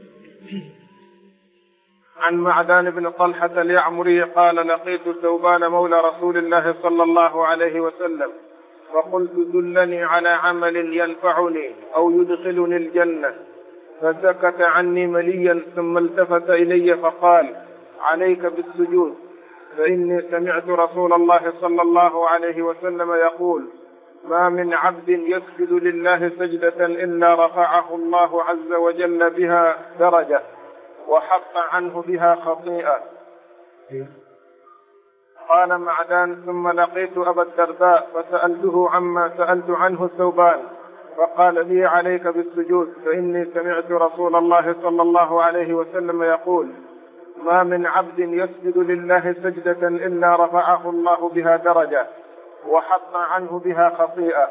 عن معدان بن طلحة اليعمري قال: لقيت ثوبان مولى رسول الله صلى الله عليه وسلم فقلت: دلني على عمل ينفعني أو يدخلني الجنة، فسكت عني مليا ثم التفت إلي فقال: عليك بالسجود، فإني سمعت رسول الله صلى الله عليه وسلم يقول: ما من عبد يسجد لله سجدة إلا رفعه الله عز وجل بها درجة وحط عنه بها خطيئة. قال معدان: ثم لقيت أبا الدرداء فسألته عما سألت عنه ثوبان، فقال لي: عليك بالسجود، فإني سمعت رسول الله صلى الله عليه وسلم يقول: ما من عبد يسجد لله سجدة إلا رفعه الله بها درجة وحط عنه بها خطيئة.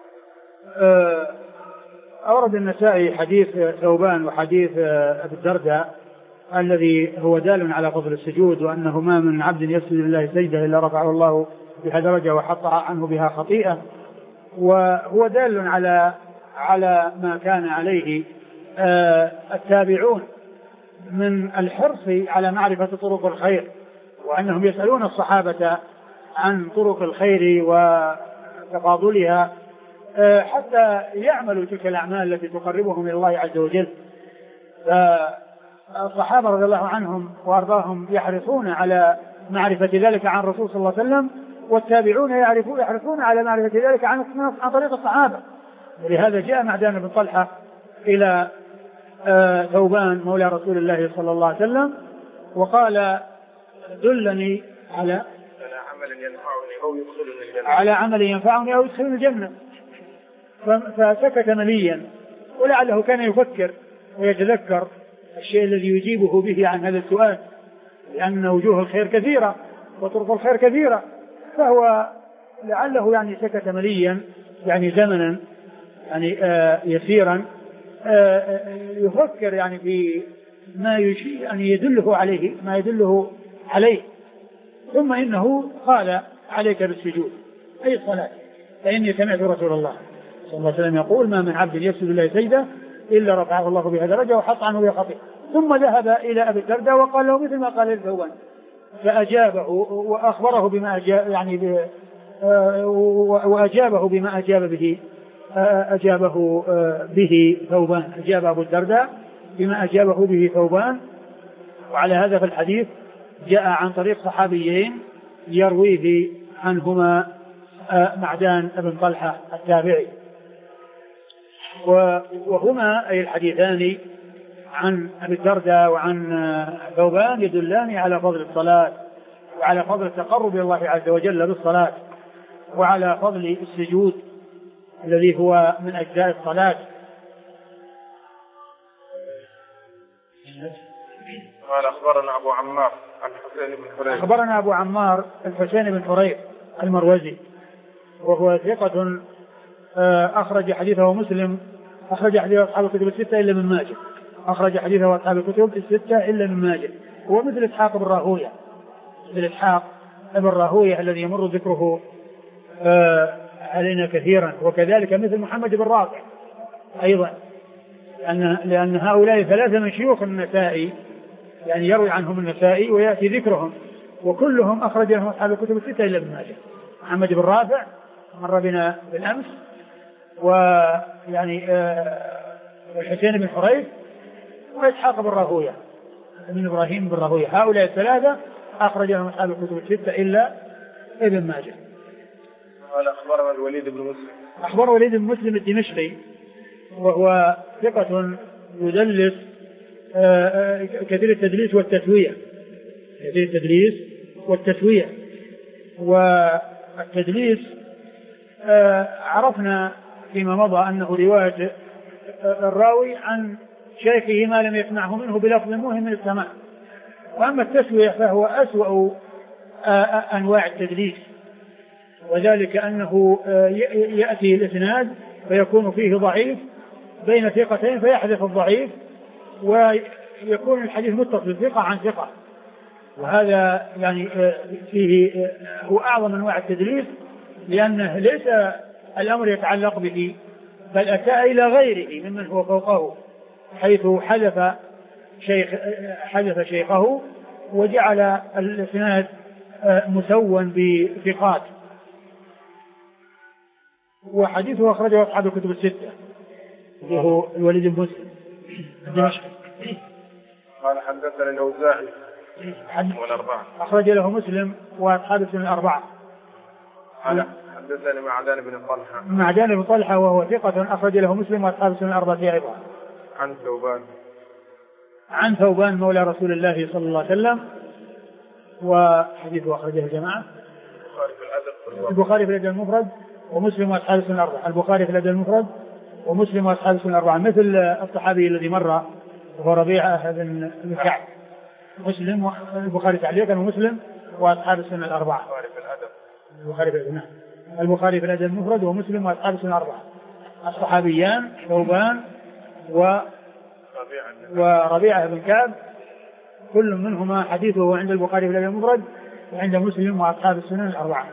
أورد النسائي حديث ثوبان وحديث أبي الدرداء الذي هو دال على فضل السجود، وأنه ما من عبد يسجد لله سجدة إلا رفعه الله بها درجة وحط عنه بها خطيئة، وهو دال على ما كان عليه التابعون من الحرص على معرفة طرق الخير، وأنهم يسألون الصحابة عن طرق الخير وتفاضلها حتى يعملوا تلك الأعمال التي تقربهم إلى الله عز وجل. فالصحابة رضي الله عنهم وأرضاهم يحرصون على معرفة ذلك عن الرسول صلى الله عليه وسلم، والتابعون يحرصون على معرفة ذلك عن طريق الصحابة. ولهذا جاء معدان بن طلحة إلى ثوبان مولى رسول الله صلى الله عليه وسلم وقال: دلني على عمل ينفعني أو يدخلني الجنة. فسكت مليا، ولعله كان يفكر ويتذكر الشيء الذي يجيبه به عن هذا السؤال، لأن وجوه الخير كثيرة وطرق الخير كثيرة، فهو لعله يعني سكت مليا يعني زمنا يعني يسيرا يفكر يعني في ما يعني يدله عليه، ما يدله عليه. ثم إنه قال: عليك بالسجود أي الصلاة، فإني سمعت رسول الله صلى الله عليه وسلم يقول: ما من عبد يسجد لله سجدة إلا رفعه الله بها درجة وحط عنه بها خطيئة. ثم ذهب إلى أبي الدرداء وقال له مثل ما قال لثوبان، فأجابه وأخبره بما أجاب يعني وأجابه بما أجابه به ثوبان، أجاب أبو الدرداء بما أجابه به ثوبان. وعلى هذا في الحديث جاء عن طريق صحابيين يرويه عنهما معدان بن طلحة التابعي، وهما أي الحديثان عن أبي الدرداء وعن ثوبان يدلان على فضل الصلاة وعلى فضل التقرب إلى الله عز وجل بالصلاة وعلى فضل السجود الذي هو من أجزاء الصلاة. قال: أخبرنا أبو عمار الحسين بن حريث. أخبرنا أبو عمار الحسين بن حريث المروزي، وهو ثقة أخرج حديثه مسلم، أخرج حديث أصحاب الكتب الستة إلا من ماجه، أخرج حديثه أصحاب الكتب الستة إلا من ماجه. هو مثل إسحاق بن راهوية، مثل إسحاق بن راهوية الذي يمر ذكره علينا كثيرا، وكذلك مثل محمد بن رافع أيضا، لأن هؤلاء ثلاثة من شيوخ النسائي، يعني يروي عنهم النسائي ويأتي ذكرهم، وكلهم أخرج لهم أصحاب الكتب الستة إلا ابن ماجه. محمد بن رافع مر بنا بالأمس، ويعني الحسين بن حريث وإسحاق بن راهوية من إبراهيم بن راهوية، هؤلاء الثلاثة أخرج لهم أصحاب الكتب الستة إلا ابن ماجه. قال: أخبرنا الوليد بن مسلم. أخبر وليد بن مسلم الدمشقي، وهو ثقة يدلس كثير التدليس والتسوية، كثير التدليس والتسوية. والتدليس عرفنا فيما مضى أنه رواية الراوي عن شيخه ما لم يسمعه منه بلفظ مهم من السماع. وأما التسوية فهو أسوأ أنواع التدليس، وذلك أنه يأتي الإسناد فيكون فيه ضعيف بين ثقتين فيحذف الضعيف ويكون الحديث متصل ثقة عن ثقة، وهذا يعني فيه هو أعظم أنواع التدليس، لأنه ليس الأمر يتعلق به بل أتى إلى غيره ممن هو فوقه، حيث حذف شيخه وجعل الإسناد مسوى بثقات. وحديثه أخرجه أصحاب الكتب الستة، وهو الوليد بن مسلم الدمشقي. قال حدثنا الأوزاعي والأربعة، أخرج له مسلم وأصحاب السنن الأربعة. حدثني معدان بن طلحة وهو ثقة أخرج له مسلم وأصحاب السنن الأربعة أيضا. عن ثوبان مولى رسول الله صلى الله عليه وسلم، وحديثه أخرجه الجماعة البخاري في الأدب المفرد ومسلم وأصحاب السنن الأربعة. البخاري في الأدب المفرد ومسلم وأصحاب السنن الأربعة، مثل الصحابي الذي مر وهو ربيعة بن كعب. مسلم البخاري تعليقا ومسلم وأصحاب السنن الأربعة. البخاري في الأدب المفرد ومسلم وأصحاب السنن الأربعة. الصحابيان ثوبان وربيعة بن كعب، كل منهما حديثه عند البخاري في الأدب المفرد وعند مسلم وأصحاب السنن الأربعة.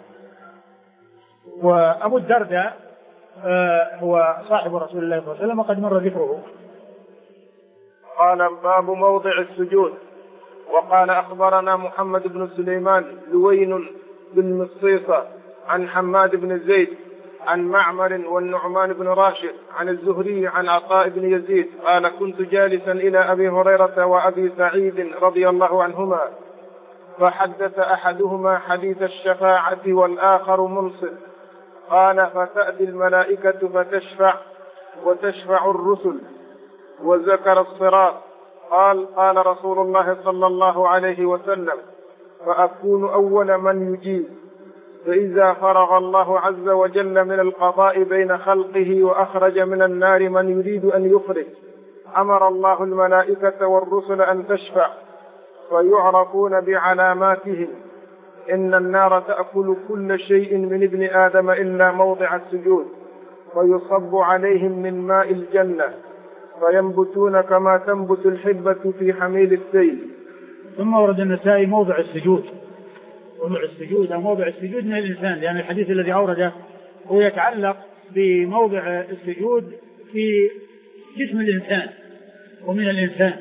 وأبو الدرداء هو صاحب رسول الله صلى الله عليه وسلم وقد مر ذكره. قال باب موضع السجود. وقال أخبرنا محمد بن سليمان لوين بن مصيصة عن حماد بن زيد عن معمر والنعمان بن راشد عن الزهري عن عطاء بن يزيد قال كنت جالسا إلى أبي هريرة وأبي سعيد رضي الله عنهما، فحدث أحدهما حديث الشفاعة والآخر منصت، قال فتأتي الملائكة فتشفع وتشفع الرسل، وذكر الصراط. قال رسول الله صلى الله عليه وسلم فأكون أول من يجيب، فإذا فرغ الله عز وجل من القضاء بين خلقه وأخرج من النار من يريد أن يخرج، أمر الله الملائكة والرسل أن تشفع فيعرفون بعلاماتهم. إن النار تأكل كل شيء من ابن آدم إلا موضع السجود، ويصب عليهم من ماء الجنة فينبتون كما تنبت الحبة في حميل السيل. ثم ورد النسائي موضع السجود. موضع السجود من الإنسان، لأن الحديث الذي أورده هو يتعلق بموضع السجود في جسم الإنسان ومن الإنسان،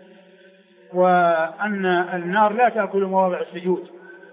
وأن النار لا تأكل مواضع السجود.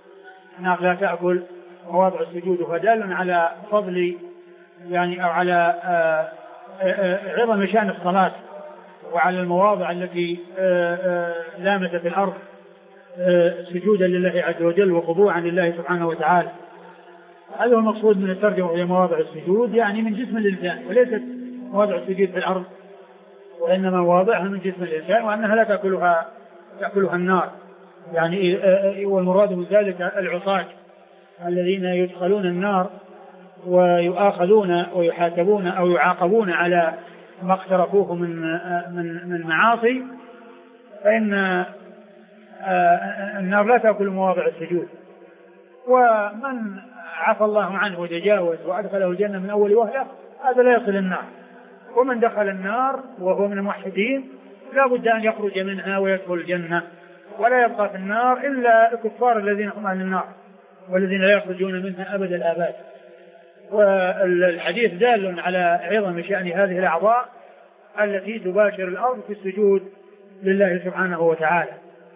فدال على فضل يعني أو على عظم شأن الصلاة وعلى المواضع التي لامست في الأرض سجودا لله عز وجل وخضوعا لله سبحانه وتعالى. هذا هو المقصود من الترجمة إلى مواضع السجود، يعني من جسم الإنسان، وليست مواضع السجود في الأرض، وإنما مواضعها من جسم الإنسان، وأنها لا تأكلها النار. يعني والمراد من ذلك العصاة الذين يدخلون النار ويؤاخذون ويحاسبون أو يعاقبون على ما اقترفوه من معاصي، فإن النار لا تأكل مواضع السجود. ومن عفى الله عنه وتجاوز وأدخله الجنة من أول وهلة هذا لا يصل النار، ومن دخل النار وهو من الموحدين لا بد أن يخرج منها ويدخل الجنة، ولا يبقى في النار إلا الكفار الذين هم أهل النار والذين لا يخرجون منها أبد الآباد. والحديث دال على عظم شأن هذه الأعضاء التي تباشر الأرض في السجود لله سبحانه وتعالى.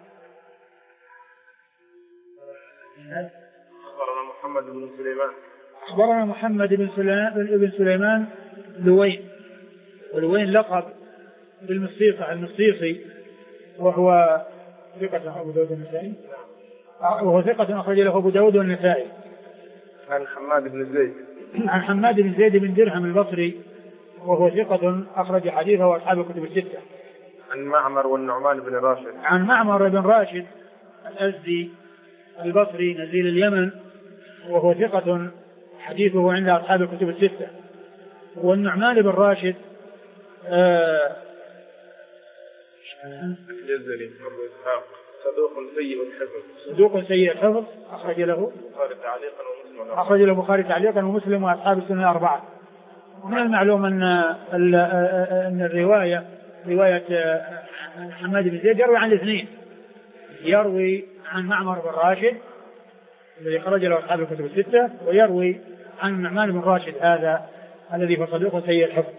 أخبرنا محمد بن سليمان لوين، ولوين لقب بالمصيصة المصيصي، وهو ثقة أبو داود النسائي، وهو ثقة أخرج له أبو داود والنسائي. عن حماد بن زيد بن درهم البصري، وهو ثقة أخرج حديثه وأصحاب الكتب الستة. عن معمر والنعمان بن راشد. عن معمر بن راشد الأزدي البصري نزيل اليمن، وهو ثقة حديثه عند أصحاب الكتب الستة. والنعمان بن راشد الجزري أبو إسحاق صدوق سيء الحفظ. صدوق سيء الحفظ أخرج له البخاري تعليقا ومسلم وأصحاب السنن الأربعة. من المعلوم أن الرواية رواية حماد بن زيد يروي عن الاثنين، يروي عن معمر بن راشد الذي خرج له أصحاب الكتب الستة، ويروي عن النعمان بن راشد هذا الذي هو صدوق سيء الحفظ.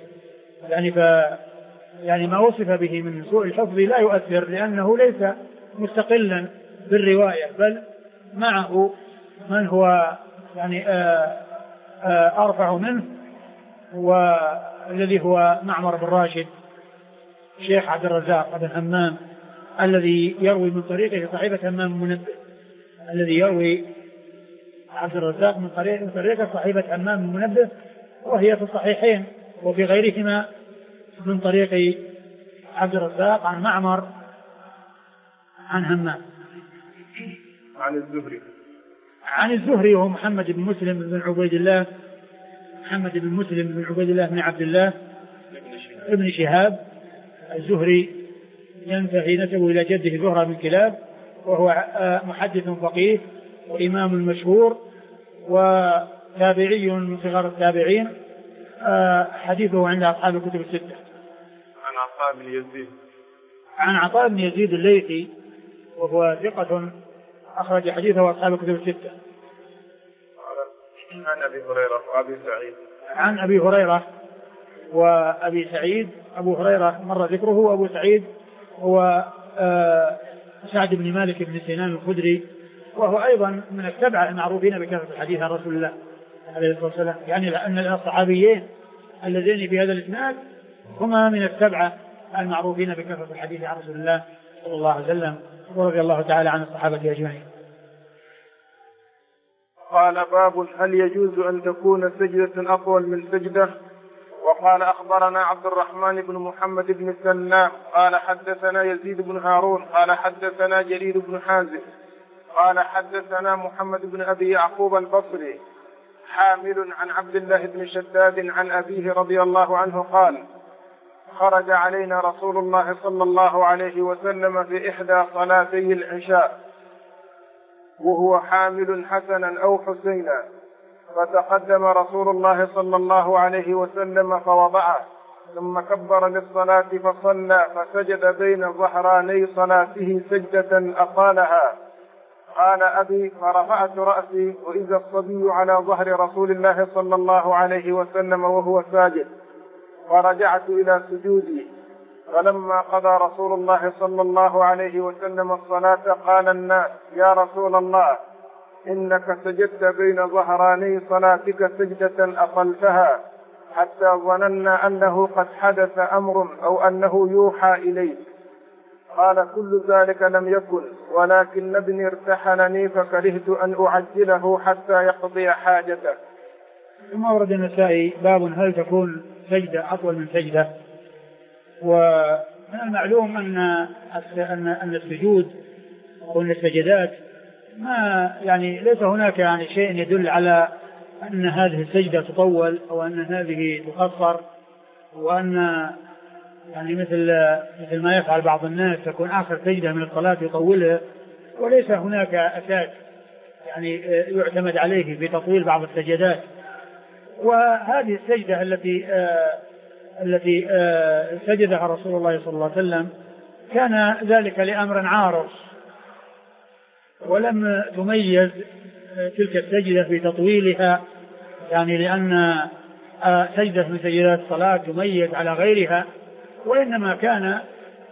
يعني ما وصف به من سوء الحفظ لا يؤثر، لأنه ليس مستقلا بالرواية، بل معه من هو يعني أرفع منه، والذي هو معمر بن راشد شيخ عبد الرزاق بن همام الذي يروي من طريقه صحيفة همام المنبه، الذي يروي عبد الرزاق من طريقه صحيفة همام المنبه، وهي في الصحيحين وفي غيرهما من طريق عبد الرزاق عن معمر عن همام عن الزهري وهو محمد بن مسلم بن عبيد الله بن عبد الله ابن شهاب الزهري، ينتهي نسبه إلى جده زهرة بن كلاب، وهو محدث فقيه وإمام مشهور وتابعي من صغار التابعين، حديثه عند أصحاب الكتب الستة. عن عطاء بن يزيد الليثي وهو ثقة أخرج حديثه أصحاب الكتب الستة. عن أبي هريرة وأبي سعيد. أبو هريرة مر ذكره، وأبو سعيد هو سعد بن مالك بن سنان الخدري، وهو أيضا من السبعة المعروفين بكثرة الحديث عن رسول الله عليه الصلاة والسلام، يعني لأن الصحابيين اللذين في هذا الإسناد هما من السبعة المعروفين بكثرة الحديث عن رسول الله صلى الله عليه وسلم، ورضي الله تعالى عن الصحابة أجمعين. قال باب هل يجوز أن تكون سجدة أطول من سجدة؟ وقال أخبرنا عبد الرحمن بن محمد بن سلام قال حدثنا يزيد بن هارون قال حدثنا جرير بن حازم قال حدثنا محمد بن أبي يعقوب البصري حامل عن عبد الله بن شداد عن أبيه رضي الله عنه قال خرج علينا رسول الله صلى الله عليه وسلم في إحدى صلاتي العشاء وهو حامل حسنا أو حسينا، فتقدم رسول الله صلى الله عليه وسلم فوضعه، ثم كبر للصلاة فصلى، فسجد بين ظهراني صلاته سجدة أطالها. قال أبي فرفعت رأسي وإذا الصبي على ظهر رسول الله صلى الله عليه وسلم وهو ساجد، فرجعت إلى سجودي، فلما قضى رسول الله صلى الله عليه وسلم الصلاة قال الناس يا رسول الله إنك سجدت بين ظهراني صلاتك سجدة أطلتها، حتى ظننا أنه قد حدث أمر أو أنه يوحى إليه. قال كل ذلك لم يكن، ولكن ابني ارتحلني فكرهت أن أعجله حتى يقضي حاجته. ثم ورد النسائي باب هل تكون سجدة أطول من سجدة. ومن المعلوم أن السجود وأن السجدات ما يعني ليس هناك يعني شيء يدل على أن هذه السجدة تطول أو أن هذه تقصر، وأن يعني مثل ما يفعل بعض الناس تكون آخر سجدة من الصلاة يطولها، وليس هناك أساس يعني يعتمد عليه في تطويل بعض السجدات. وهذه السجدة التي سجدها رسول الله صلى الله عليه وسلم كان ذلك لأمر عارض، ولم تميز تلك السجدة في تطويلها، يعني لأن سجدة من سجدات الصلاة تميز على غيرها، وإنما كان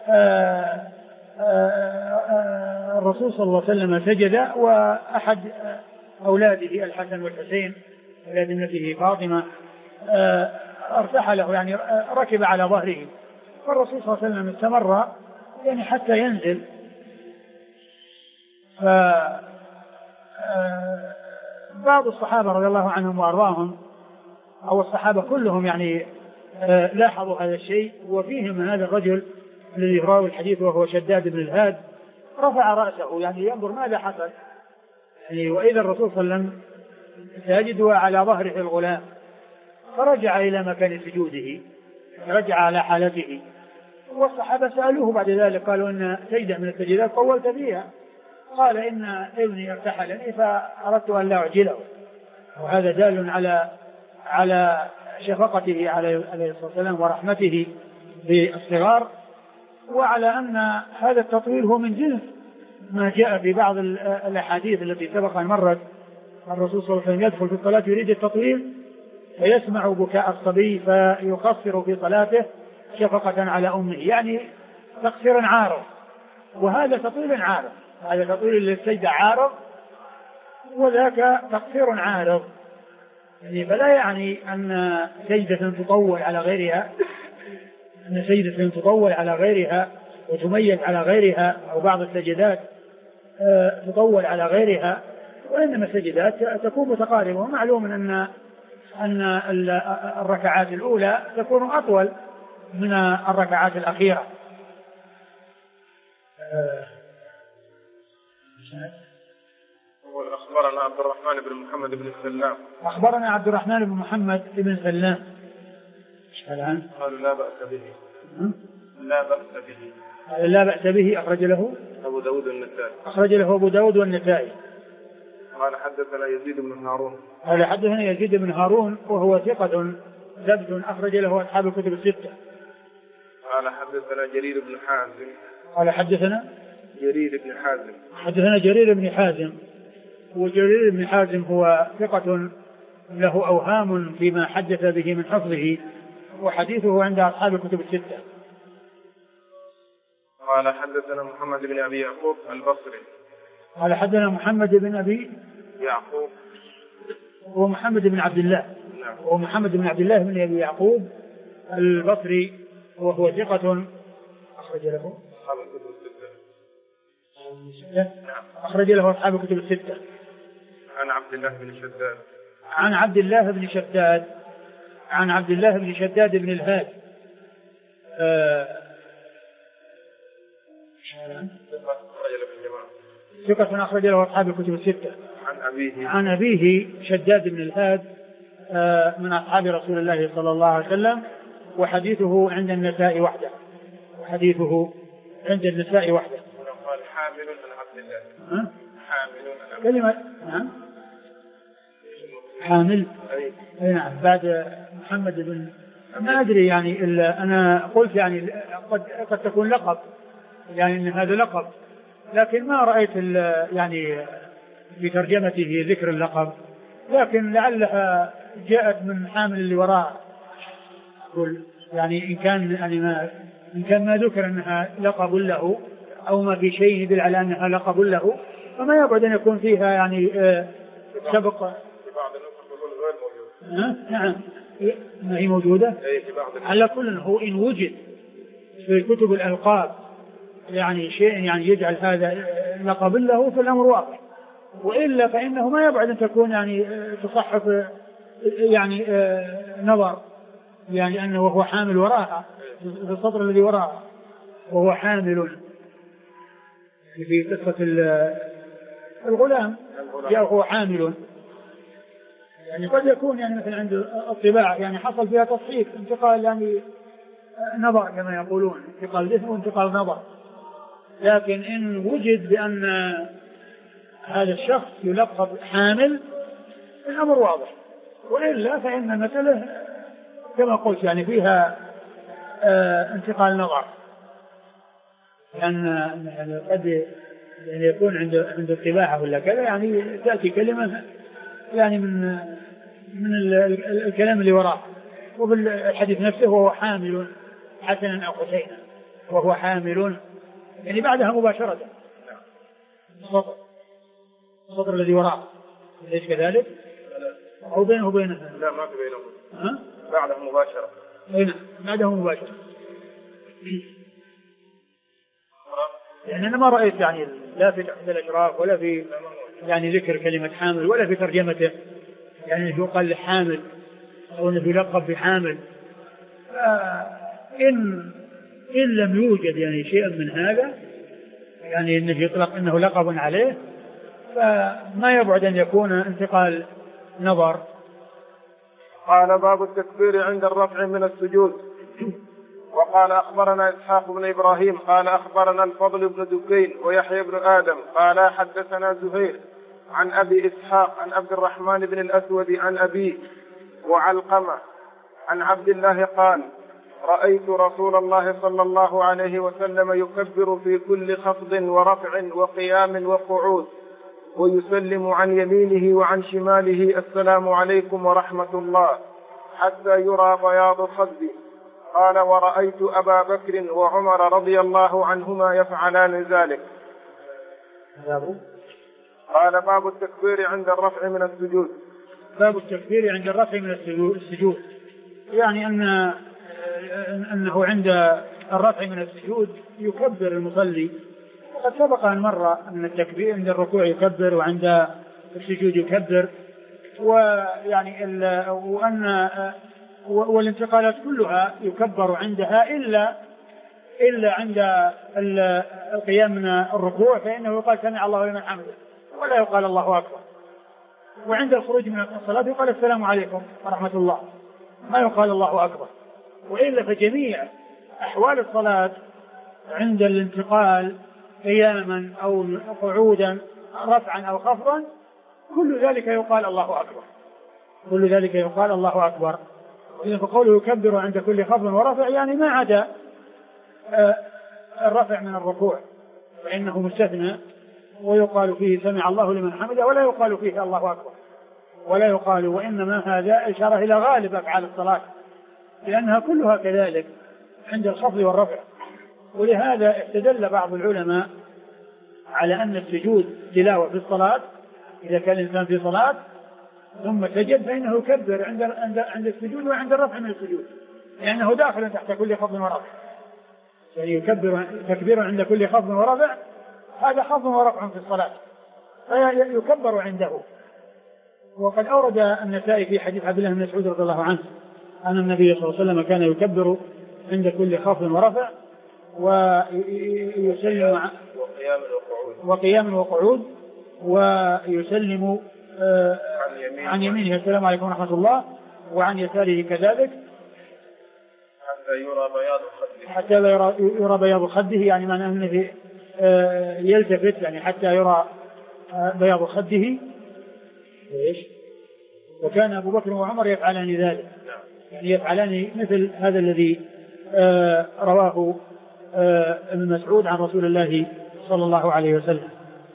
الرسول صلى الله عليه وسلم سجد، وأحد أولاده الحسن والحسين أولاد ابنته فاطمة ارتحله، يعني ركب على ظهره، فالرسول صلى الله عليه وسلم استمر يعني حتى ينزل. بعض الصحابة رضي الله عنهم وأرضاهم أو الصحابة كلهم يعني لاحظوا هذا الشيء، وفيهم هذا الرجل الذي راوي الحديث وهو شداد بن الهاد رفع رأسه يعني ينظر ماذا حصل، يعني وإذا الرسول صلى الله عليه وسلم ساجد على ظهره الغلام، فرجع إلى مكان سجوده رجع على حالته. والصحابة سألوه بعد ذلك قالوا إن سجدة من السجدات طولت فيها، قال إن ابني ارتحلني فأردت أن لا أعجله. وهذا دال على شفقته عليه الصلاة والسلام ورحمته بالصغار، وعلى أن هذا التطويل هو من جنس ما جاء في بعض الأحاديث التي سبق أن مرت. الرسول صلى الله عليه وسلم يدخل في الصلاة يريد التطويل فيسمع بكاء الصبي فيقصر في صلاته شفقة على أمه، يعني تقصير عارض، وهذا تطويل عارض، هذا تطويل للسجدة عارض وذاك تقصير عارض. يعني فلا يعني أن سجدة تطول على غيرها، أن سجدة تطول على غيرها وتميز على غيرها، أو بعض السجدات تطول على غيرها، وإنما السجدات تكون متقاربة. ومعلوم أن الركعات الأولى تكون أطول من الركعات الأخيرة. أخبرنا عبد الرحمن بن محمد بن سلام. أخبرنا عبد الرحمن بن محمد بن سلام. قالوا لا بأس به. لا بأس به. لا بأس به. أخرج له أبو داود والنسائي. أخرج له أبو داود والنسائي. قال حدثنا يزيد بن هارون. قال حدثنا يزيد بن هارون وهو ثقة ثبت أخرج له أصحاب الكتب الستة. قال حدثنا جرير بن حازم. قال حدثنا جرير بن حازم. حدثنا جرير بن حازم. وجرير بن حازم هو ثقة له أوهام فيما حدث به من حفظه، وحديثه عند أصحاب الكتب الستة. قال حدثنا محمد بن أبي يعقوب البصري. قال حدثنا محمد بن أبي يعقوب ومحمد بن عبد الله. نعم. ومحمد بن عبد الله بن أبي يعقوب البصري وهو ثقة أخرج له أصحاب الكتب الستة. نعم. أخرج له أصحاب الكتب الستة. عن عبد الله بن شداد. عن عبد الله بن شداد. عن عبد الله بن شداد بن الهاد. ثقة أخرج له أصحاب الكتب الستة. عن أبيه شداد بن الهاد من أصحاب رسول الله صلى الله عليه وسلم، وحديثه عند النساء وحده. وحديثه عند النساء وحده. قال حامل عن عبد الله. حامل كلمة نعم. حامل. أي نعم. بعد محمد بن ما أدري يعني إلا أنا قلت يعني قد تكون لقب، يعني إن هذا لقب، لكن ما رأيت يعني في ترجمته ذكر اللقب، لكن لعلها جاءت من حامل اللي وراء. أقول يعني إن كان ما ذكر أنها لقب له أو ما في شيء يدل على أنها لقب له، فما يبعد أن يكون فيها يعني سبق. بعض النسخ تقول غير موجود. نعم ما هي موجودة. على كل هو إن وجد في كتب الألقاب يعني شيء يعني يجعل هذا لقب له فالأمر واضح، وإلا فإنه ما يبعد أن تكون يعني تصحف يعني نظر، يعني أنه وهو حامل وراءها في السطر الذي وراءها وهو حامل في قصة الغلام هو حامل، يعني قد يكون يعني مثل عند الطباع يعني حصل فيها تصحيف انتقال يعني نظر كما يقولون، انتقال ذهن وانتقال نظر، لكن إن وجد بأن هذا الشخص يلقب حامل الأمر واضح، وإلا فإن المسألة كما قلت يعني فيها انتقال نظر، لأن يعني قد يعني يكون عند الطباعة ولا كذا يعني تأتي كلمة يعني من الكلام اللي وراه، وبالحديث نفسه وهو حامل حسنا أو حسينا، وهو حامل يعني بعدها مباشرة السطر الذي وراه، ليس كذلك؟ أو بينه وبينها؟ لا ما في بينه. بعده مباشرة. هنا بعده مباشرة. يعني أنا ما رأيت يعني لا في تحت الأشراف ولا في يعني ذكر كلمة حامل ولا في ترجمته يعني يقال حامل أو أنه يلقب بحامل. إن لم يوجد يعني شيء من هذا يعني أنه يطلق أنه لقب عليه، فما يبعد أن يكون انتقال نظر. قال باب التكبير عند الرفع من السجود. وقال أخبرنا إسحاق بن إبراهيم قال أخبرنا الفضل بن دكين ويحيى بن آدم قال حدثنا زهير عن أبي إسحاق عن عبد الرحمن بن الأسود عن أبيه وعلقمة عن عبد الله قال رأيت رسول الله صلى الله عليه وسلم يكبر في كل خفض ورفع وقيام وقعود ويسلم عن يمينه وعن شماله السلام عليكم ورحمة الله حتى يرى بياض خده. قال ورأيت أبا بكر وعمر رضي الله عنهما يفعلان ذلك. قال باب التكبير عند الرفع من السجود. باب التكبير عند الرفع من السجود، يعني أنه عند الرفع من السجود يكبر المصلي، وقد سبق أن مر أن التكبير عند الركوع يكبر وعند السجود يكبر، ويعني وأن والانتقالات كلها يكبر عندها إلا عند القيام من الركوع فإنه يقال سمع الله لمن حمده ولا يقال الله أكبر، وعند الخروج من الصلاة يقال السلام عليكم ورحمة الله ما يقال الله أكبر. وإلا فجميع أحوال الصلاة عند الانتقال قياما أو قعودا رفعا أو خفضا كل ذلك يقال الله أكبر، كل ذلك يقال الله أكبر. فقوله يكبر عند كل خفض ورفع يعني ما عدا الرفع من الركوع فإنه مستثنى ويقال فيه سمع الله لمن حمده ولا يقال فيه الله أكبر ولا يقال، وإنما هذا إشارة إلى غالب أفعال الصلاة لأنها كلها كذلك عند الخفض والرفع. ولهذا استدل بعض العلماء على أن السجود تلاوة في الصلاة، إذا كان الإنسان في صلاة ثم سجد فإنه يكبر عند السجود وعند الرفع من السجود لأنه داخل تحت كل خفض ورفع، يعني يكبر تكبير عند كل خفض ورفع، هذا خفض ورفع في الصلاة فيكبر عنده. وقد أورد النسائي في حديث عبد الله بن مسعود رضي الله عنه أن النبي صلى الله عليه وسلم كان يكبر عند كل خفض ورفع ويسلم وقيام وقعود ويسلم عن يمينه السلام عليكم ورحمة الله وعن يساره كذلك حتى يرى بياض خده، يعني معناه أنه يلتفت يعني حتى يرى بياض خده. وكان أبو بكر وعمر يفعلان ذلك، يعني يفعلان مثل هذا الذي رواه ابن مسعود عن رسول الله صلى الله عليه وسلم.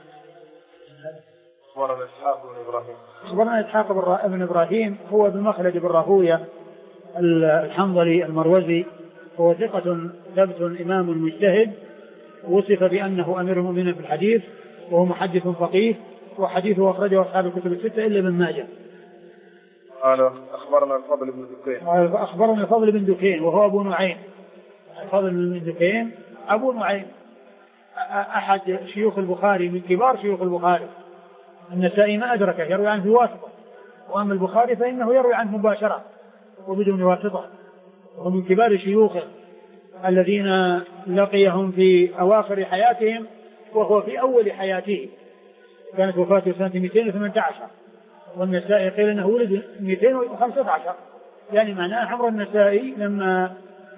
أخبرنا إسحاق بن إبراهيم هو ابن مخلد بن راهوية الحنظلي المروزي، هو ثقة ثبت إمام مجتهد، وصف بأنه أمير المؤمنين في الحديث، وهو محدث فقيه، وحديثه أخرجه أصحاب الكتب الستة إلا ابن ماجه. قال أخبرنا الفضل بن دكين. أخبرنا الفضل بن دكين وهو أبو نعيم. الفضل بن دكين أبو نعيم أحد شيوخ البخاري من كبار شيوخ البخاري. النسائي ما أدركه يروي عنه بواسطة، وأما البخاري فإنه يروي عنه مباشرة وبدون واسطة، ومن كبار شيوخه الذين لقيهم في أواخر حياتهم وهو في أول حياته، كانت وفاته سنة 218 والنسائي قيل أنه ولد 215، يعني معناه عمر النسائي لما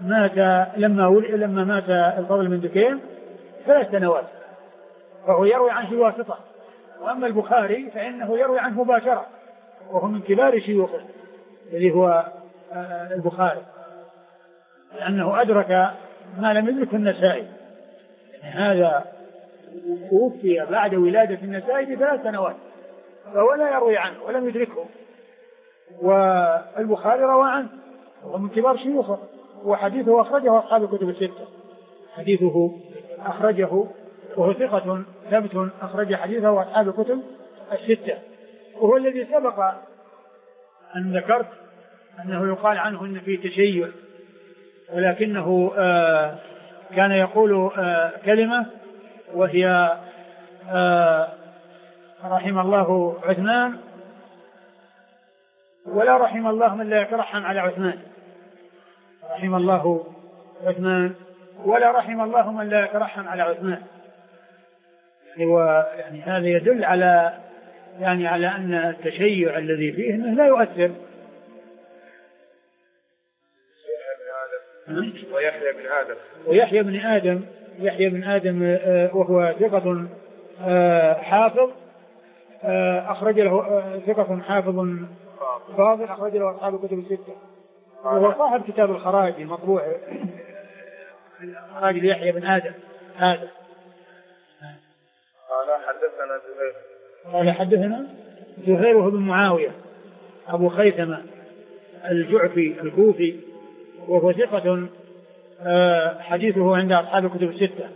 مات الفضل بن دكين 3 سنوات، فهو يروي عنه بواسطة. وأما البخاري فإنه يروي عنه مباشرة وهو من كبار شيوخه الذي هو البخاري، لأنه أدرك ما لم يدركه النسائي، يعني هذا توفي بعد ولادة النسائي ب3 سنوات فهو لا يروي عنه ولم يدركه، والبخاري روى عنه وهو من كبار شيوخه، وحديثه أخرجه أصحاب الكتب الستة، حديثه أخرجه وهو ثقة ثبت أخرج حديثه أصحاب الكتب الستة، وهو الذي سبق أن ذكرت أنه يقال عنه أن فيه تشيع، ولكنه كان يقول كلمة وهي رحم الله عثمان ولا رحم الله من لا يترحم على عثمان، رحم الله عثمان ولا رحم الله من لا يترحم على عثمان. يعني هذا يدل على أن التشيع الذي فيه انه لا يؤثر. ويحيى بن آدم وهو ثقة حافظ أخرج له ثقة حافظ فاضل أخرج له أصحاب الكتب الستة، وهو صاحب كتاب الخراج المطبوع خراج يحيى بن آدم هذا. قال حدثنا زهير بن معاوية أبو خيثمة الجعفي الكوفي، وهو ثقة حديثه عند أصحاب الكتب الستة.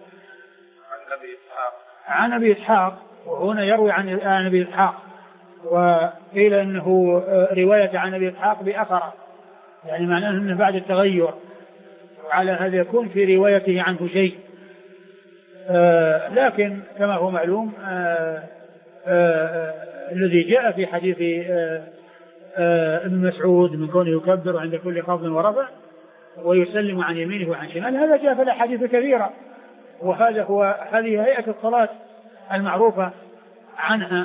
عن أبي إسحاق، وهنا يروي عن أبي إسحاق، وقيل أنه رواية عن أبي إسحاق بأثر، يعني معناه أنه بعد التغير، وعلى هذا يكون في روايته عنه شيء، لكن كما هو معلوم الذي جاء في حديث ابن مسعود من كونه يكبر عند كل خفض ورفع ويسلم عن يمينه وعن شماله، هذا جاء في الأحاديث كثيرة، هذه هيئة الصلاة المعروفة عنها.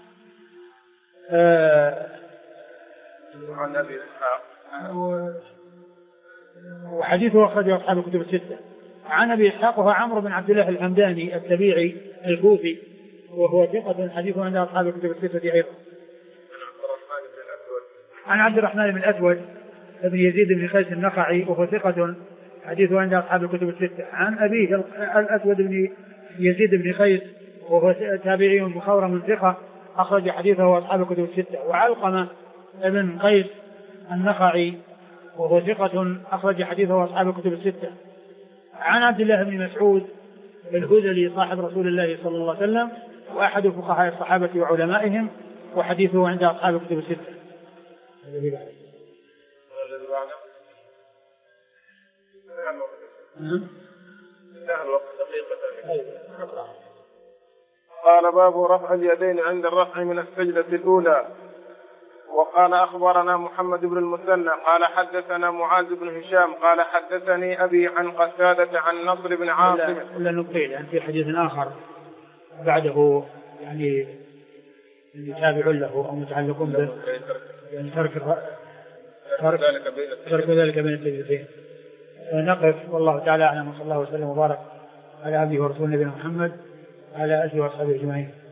عن أبي إسحاق وحديثه أخرجه أصحاب الكتب الستة. عن أبي إسحاق وهو عمرو بن عبد الله الحمداني التبيعي الكوفي، وهو ثقة حديثه عند أصحاب الكتب الستة أيضا. عن عبد الرحمن بن الأسود ابن يزيد بن قيس النخعي، وهو ثقة حديثه عند أصحاب الكتب الستة. عن أبيه الأسود بن يزيد بن قيس، وهو تابعي مخضرم ثقة أخرج حديثه أصحاب الكتب الستة. وعلقمة ابن قيس النخعي، وهو ثقة أخرج حديثه أصحاب الكتب الستة. عن عبد الله بن مسعود الهذلي صاحب رسول الله صلى الله عليه وسلم، وأحد فقهاء الصحابة وعلمائهم، وحديثه عند أصحاب الكتب الستة. قال باب رفع اليدين عند الرفع من السجدة الأولى. وقال أخبرنا محمد بن المثنى قال حدثنا معاذ بن هشام قال حدثني أبي عن قتادة عن نصر بن عاصم. إلا نقيل يعني في حديث آخر بعده يعني تابع له أو متعلق به، يعني ترك ذلك بين السجدتين. نقف، والله تعالى أعلم، وصلى الله وسلم وبارك على عبده ورسوله نبينا محمد وعلى آله وصحبه أجمعين.